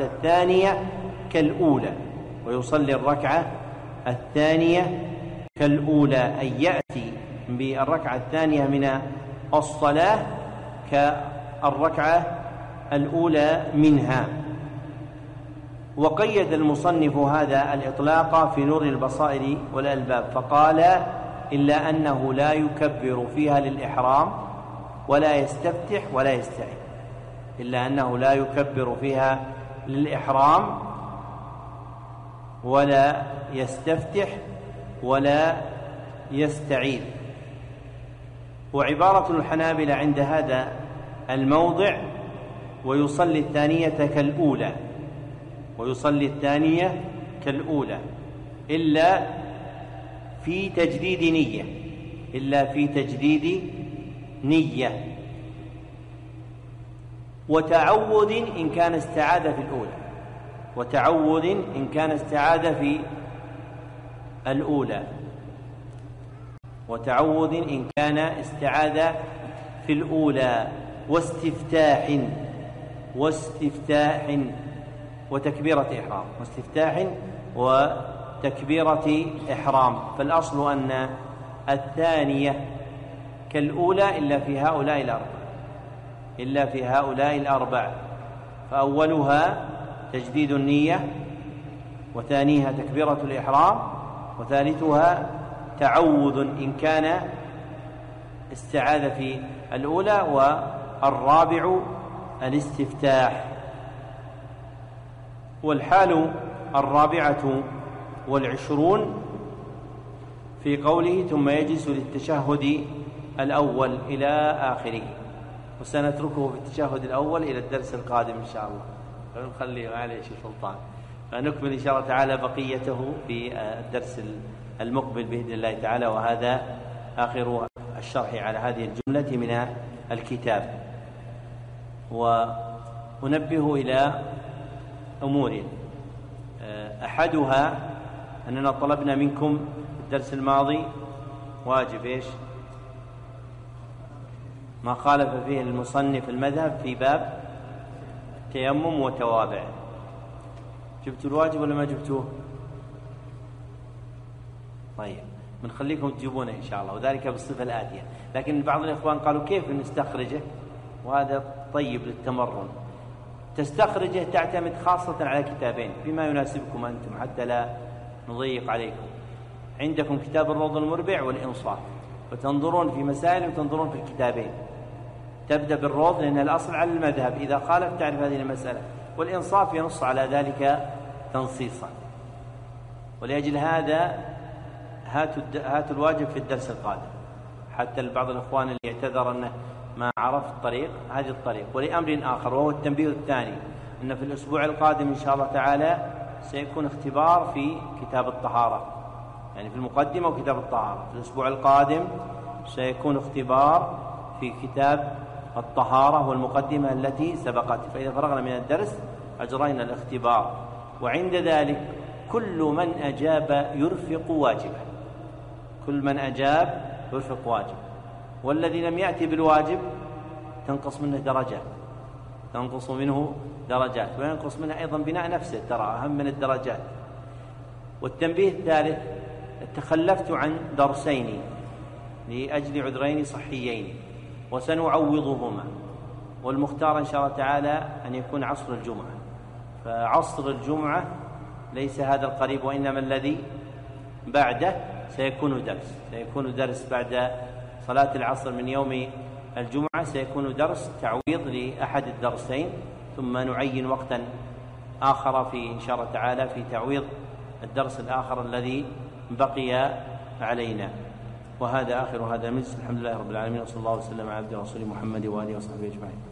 الثانية كالأولى، أي يأتي بالركعة الثانية من الصلاة كالركعة الأولى منها. وقيد المصنف هذا الإطلاق في نور البصائر والألباب فقال إلا أنه لا يكبر فيها للإحرام ولا يستفتح ولا يستعيذ، إلا أنه لا يكبر فيها للإحرام ولا يستفتح ولا يستعيذ. وعبارة الحنابلة عند هذا الموضع ويصلي الثانية كالأولى إلا في تجديد نية وتعوذ إن كان استعاذ في الأولى واستفتاح وتكبيرة إحرام. فالأصل أن الثانية كالأولى إلا في هؤلاء الأربع، فأولها تجديد النية، وثانيها تكبيرة الإحرام، وثالثها تعوذ إن كان استعاذ في الأولى، والرابع الاستفتاح. والحال 24 في قوله ثم يجلس للتشهد الأول إلى آخره، وسنتركه في التشهد الأول إلى الدرس القادم إن شاء الله، فنخليه معليش سلطان، فنكمل إن شاء الله تعالى بقيته في الدرس المقبل بإذن الله تعالى. وهذا آخر الشرح على هذه الجملة من الكتاب. وأنبه إلى أمور، أحدها أننا طلبنا منكم الدرس الماضي واجب ما خالف فيه المصنف المذهب في باب تيمم وتوابع. جبتوا الواجب ولا ما جبتوه؟ طيب، بنخليكم تجيبونه إن شاء الله، وذلك بالصفة الآتية. لكن بعض الإخوان قالوا كيف نستخرجه، وهذا طيب للتمرن. تستخرجه تعتمد خاصة على كتابين بما يناسبكم أنتم حتى لا نضيق عليكم. عندكم كتاب الروض المربع والإنصاف، وتنظرون في مسائل وتنظرون في الكتابين. تبدأ بالروض لأن الأصل على المذهب، إذا خالف تعرف هذه المسألة، والإنصاف ينص على ذلك تنصيصا. ولأجل هذا هاتوا الواجب في الدرس القادم، حتى بعض الإخوان اللي اعتذر أنه ما عرف الطريق، هذه الطريق. ولأمر آخر وهو التنبيه الثاني، أن في الأسبوع القادم إن شاء الله تعالى سيكون اختبار في كتاب الطهارة، يعني في المقدمة وكتاب الطهارة. في الأسبوع القادم سيكون اختبار في كتاب الطهارة والمقدمة التي سبقت، فإذا فرغنا من الدرس أجرينا الاختبار. وعند ذلك كل من أجاب يرفق واجبه، كل من أجاب يرفق واجب، والذي لم يأتي بالواجب تنقص منه درجات، تنقص منه درجات، وينقص منه أيضا بناء نفسه، ترى أهم من الدرجات. والتنبيه الثالث، تخلفت عن درسين لأجل عذرين صحيين وسنعوضهما، والمختار إن شاء الله تعالى أن يكون عصر الجمعة، فعصر الجمعة ليس هذا القريب، وإنما الذي بعده سيكون درس بعد صلاة العصر من يوم الجمعة، سيكون درس تعويض لأحد الدرسين، ثم نعين وقتا آخر في إن شاء الله تعالى في تعويض الدرس الآخر الذي بقي علينا. وهذا آخر هذا المجلس. الحمد لله رب العالمين، وصلى الله وسلم على عبده ورسوله محمد وآله وصحبه أجمعين.